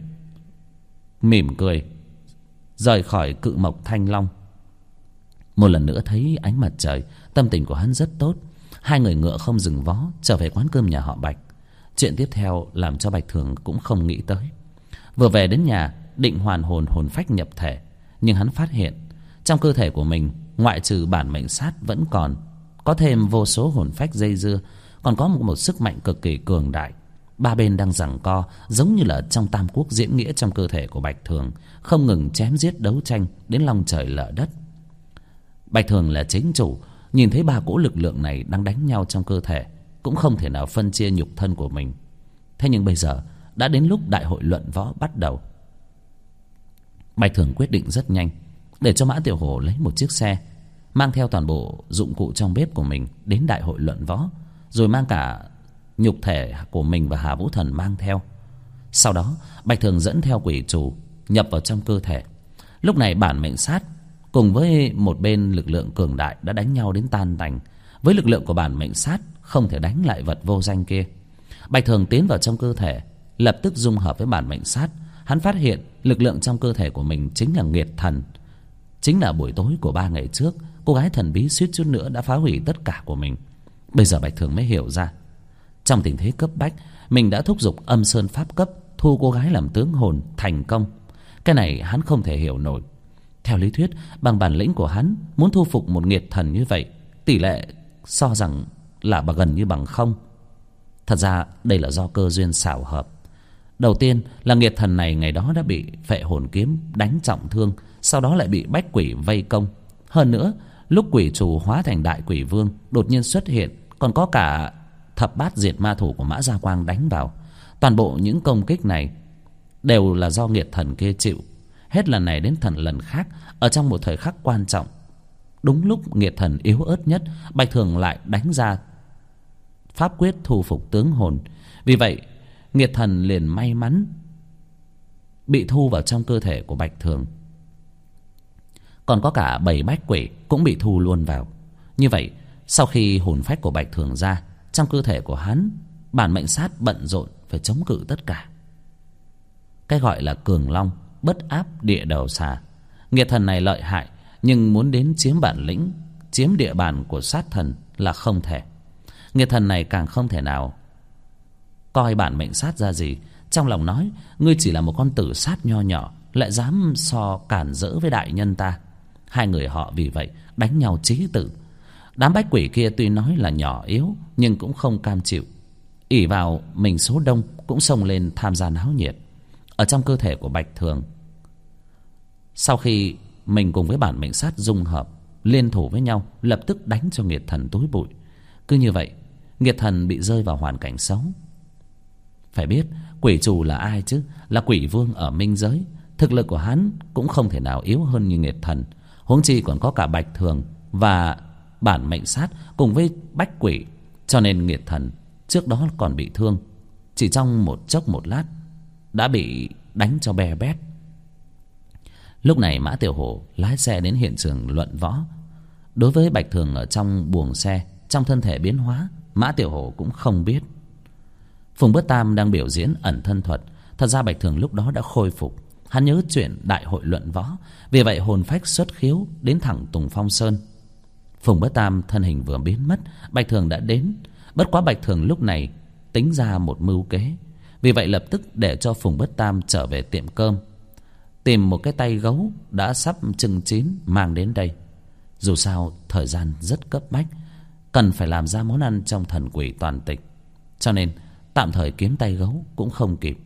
mỉm cười rời khỏi cự mộc Thanh Long. Một lần nữa thấy ánh mặt trời, tâm tình của hắn rất tốt. Hai người ngựa không dừng vó trở về quán cơm nhà họ Bạch. Chuyện tiếp theo làm cho Bạch Thường cũng không nghĩ tới. Vừa về đến nhà, định hoàn hồn phách nhập thể, nhưng hắn phát hiện trong cơ thể của mình, ngoại trừ bản mệnh sát vẫn còn có thêm vô số hồn phách dây dưa, còn có một sức mạnh cực kỳ cường đại. Ba bên đang giằng co, giống như là trong Tam Quốc diễn nghĩa trong cơ thể của Bạch Thường, không ngừng chém giết đấu tranh đến long trời lở đất. Bạch Thường là chính chủ, nhìn thấy ba cỗ lực lượng này đang đánh nhau trong cơ thể, cũng không thể nào phân chia nhục thân của mình. Thế nhưng bây giờ đã đến lúc đại hội luận võ bắt đầu. Bạch Thường quyết định rất nhanh, để cho Mã Tiểu Hổ lấy một chiếc xe, mang theo toàn bộ dụng cụ trong bếp của mình đến đại hội luận võ, rồi mang cả nhục thể của mình và Hà Vũ Thần mang theo. Sau đó Bạch Thường dẫn theo quỷ chủ nhập vào trong cơ thể. Lúc này bản mệnh sát cùng với một bên lực lượng cường đại đã đánh nhau đến tan tành. Với lực lượng của bản mệnh sát không thể đánh lại vật vô danh kia. Bạch Thường tiến vào trong cơ thể, lập tức dung hợp với bản mệnh sát. Hắn phát hiện lực lượng trong cơ thể của mình chính là nghiệt thần. Chính là buổi tối của 3 ngày trước, cô gái thần bí suýt chút nữa đã phá hủy tất cả của mình. Bây giờ Bạch Thường mới hiểu ra, trong tình thế cấp bách, mình đã thúc giục âm sơn pháp cấp thu cô gái làm tướng hồn thành công. Cái này hắn không thể hiểu nổi. Theo lý thuyết, bằng bản lĩnh của hắn, muốn thu phục một nghiệt thần như vậy, tỷ lệ so rằng là gần như bằng không. Thật ra đây là do cơ duyên xảo hợp. Đầu tiên là nghiệt thần này ngày đó đã bị phệ hồn kiếm đánh trọng thương, sau đó lại bị bách quỷ vây công. Hơn nữa, lúc quỷ chủ hóa thành đại quỷ vương đột nhiên xuất hiện, còn có cả thập bát diệt ma thủ của Mã Gia Quang đánh vào. Toàn bộ những công kích này đều là do nghiệt thần kia chịu. Hết lần này đến lần khác, ở trong một thời khắc quan trọng, đúng lúc nghiệt thần yếu ớt nhất, Bạch Thường lại đánh ra pháp quyết thu phục tướng hồn. Vì vậy nghiệt thần liền may mắn bị thu vào trong cơ thể của Bạch Thường. Còn có cả 7 bách quỷ cũng bị thu luôn vào. Như vậy sau khi hồn phách của Bạch Thường ra, trong cơ thể của hắn, bản mệnh sát bận rộn phải chống cự tất cả. Cái gọi là cường long bất áp địa đầu xà. Nghiệt thần này lợi hại, nhưng muốn đến chiếm bản lĩnh, chiếm địa bàn của sát thần là không thể. Nghiệt thần này càng không thể nào coi bản mệnh sát ra gì. Trong lòng nói, ngươi chỉ là một con tử sát nho nhỏ, lại dám so cản rỡ với đại nhân ta. Hai người họ vì vậy đánh nhau chí tử. Đám bách quỷ kia tuy nói là nhỏ yếu, nhưng cũng không cam chịu. ỷ vào mình số đông, cũng xông lên tham gia náo nhiệt. Ở trong cơ thể của Bạch Thường, sau khi mình cùng với bản mệnh sát dung hợp, liên thủ với nhau, lập tức đánh cho nghiệt thần túi bụi. Cứ như vậy, nghiệt thần bị rơi vào hoàn cảnh xấu. Phải biết quỷ chủ là ai chứ? Là quỷ vương ở minh giới. Thực lực của hắn cũng không thể nào yếu hơn như nghiệt thần. Huống chi còn có cả Bạch Thường và bản mệnh sát cùng với bách quỷ. Cho nên nghiệt thần trước đó còn bị thương, chỉ trong một chốc một lát đã bị đánh cho be bét. Lúc này Mã Tiểu Hổ lái xe đến hiện trường luận võ. Đối với Bạch Thường ở trong buồng xe, trong thân thể biến hóa, Mã Tiểu Hổ cũng không biết. Phùng Bất Tam đang biểu diễn ẩn thân thuật. Thật ra Bạch Thường lúc đó đã khôi phục. Hắn nhớ chuyện đại hội luận võ, vì vậy hồn phách xuất khiếu đến thẳng Tùng Phong Sơn. Phùng Bất Tam thân hình vừa biến mất, Bạch Thường đã đến. Bất quá Bạch Thường lúc này tính ra một mưu kế, vì vậy lập tức để cho Phùng Bất Tam trở về tiệm cơm, tìm một cái tay gấu đã sắp chưng chín mang đến đây. Dù sao thời gian rất cấp bách, cần phải làm ra món ăn trong thần quỷ toàn tịch, cho nên tạm thời kiếm tay gấu cũng không kịp.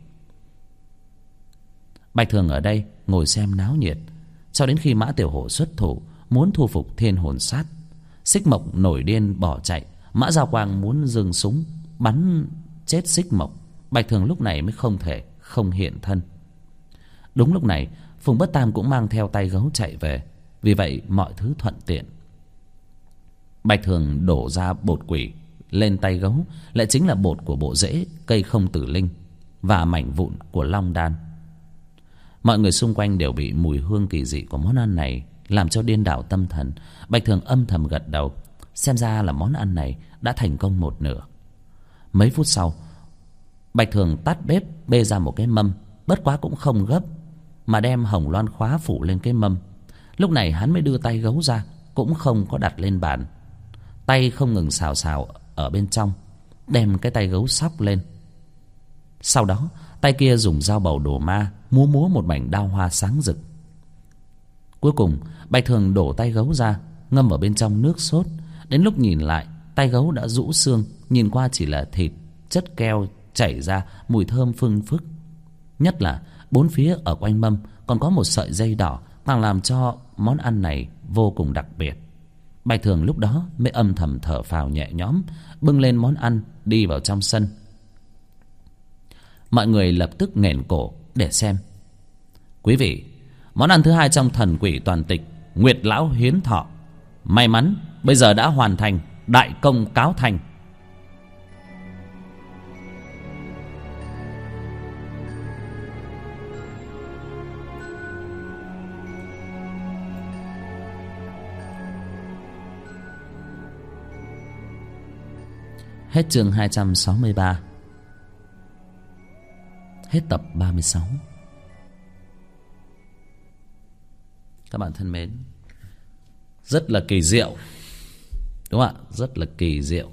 Bạch Thường ở đây ngồi xem náo nhiệt cho đến khi Mã Tiểu Hổ xuất thủ muốn thu phục thiên hồn sát. Xích Mộc nổi điên bỏ chạy, Mã Giao Quang muốn giương súng bắn chết Xích Mộc. Bạch Thường lúc này mới không thể không hiện thân. Đúng lúc này Phùng Bất Tam cũng mang theo tay gấu chạy về, vì vậy mọi thứ thuận tiện. Bạch Thường đổ ra bột quỷ lên tay gấu, lại chính là bột của bộ rễ cây không tử linh và mảnh vụn của long đan. Mọi người xung quanh đều bị mùi hương kỳ dị của món ăn này làm cho điên đảo tâm thần. Bạch Thường âm thầm gật đầu, xem ra là món ăn này đã thành công một nửa. Mấy phút sau, Bạch Thường tắt bếp, bê ra một cái mâm, bất quá cũng không gấp, mà đem hồng loan khóa phủ lên cái mâm. Lúc này hắn mới đưa tay gấu ra, cũng không có đặt lên bàn. Tay không ngừng xào xào ở bên trong, đem cái tay gấu xóc lên. Sau đó tay kia dùng dao bầu đồ ma múa múa một mảnh đao hoa sáng rực. Cuối cùng Bạch Thường đổ tay gấu ra, ngâm ở bên trong nước sốt. Đến lúc nhìn lại, tay gấu đã rũ xương, nhìn qua chỉ là thịt, chất keo chảy ra mùi thơm phưng phức. Nhất là bốn phía ở quanh mâm còn có một sợi dây đỏ, càng làm cho món ăn này vô cùng đặc biệt. Bạch Thường lúc đó mới âm thầm thở phào nhẹ nhõm, bưng lên món ăn đi vào trong sân. Mọi người lập tức nghển cổ để xem. Quý vị, món ăn thứ hai trong thần quỷ toàn tịch, Nguyệt Lão Hiến Thọ, may mắn bây giờ đã hoàn thành, đại công cáo thành. Hết chương 263. Hết tập 36. Các bạn thân mến, rất là kỳ diệu, đúng không ạ? Rất là kỳ diệu.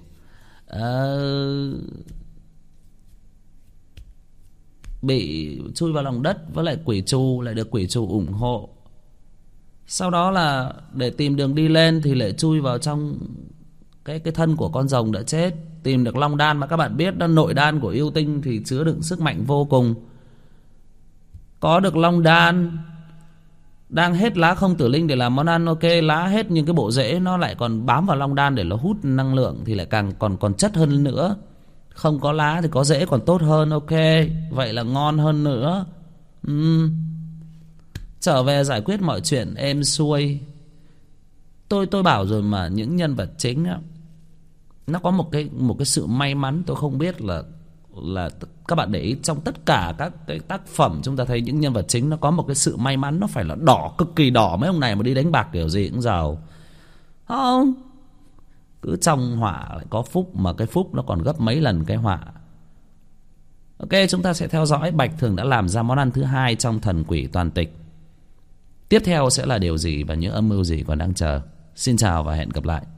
Bị chui vào lòng đất với lại quỷ trù, lại được quỷ trù ủng hộ. Sau đó là để tìm đường đi lên thì lại chui vào trong cái thân của con rồng đã chết. Tìm được long đan, mà các bạn biết đó, nội đan của yêu tinh thì chứa đựng sức mạnh vô cùng. Có được long đan, đang hết lá không tử linh để làm món ăn, ok, lá hết nhưng cái bộ rễ nó lại còn bám vào long đan để nó hút năng lượng thì lại càng còn chất hơn nữa. Không có lá thì có rễ còn tốt hơn, ok, vậy là ngon hơn nữa. Trở về giải quyết mọi chuyện êm xuôi. Tôi bảo rồi mà, những nhân vật chính á, nó có một cái sự may mắn. Tôi không biết là các bạn để ý trong tất cả các cái tác phẩm chúng ta thấy những nhân vật chính nó có một cái sự may mắn, nó phải là đỏ, cực kỳ đỏ. Mấy ông này mà đi đánh bạc kiểu gì cũng giàu, không? Cứ trong họa lại có phúc, mà cái phúc nó còn gấp mấy lần cái họa. Ok, chúng ta sẽ theo dõi Bạch Thường đã làm ra món ăn thứ hai trong thần quỷ toàn tịch. Tiếp theo sẽ là điều gì và những âm mưu gì còn đang chờ. Xin chào và hẹn gặp lại.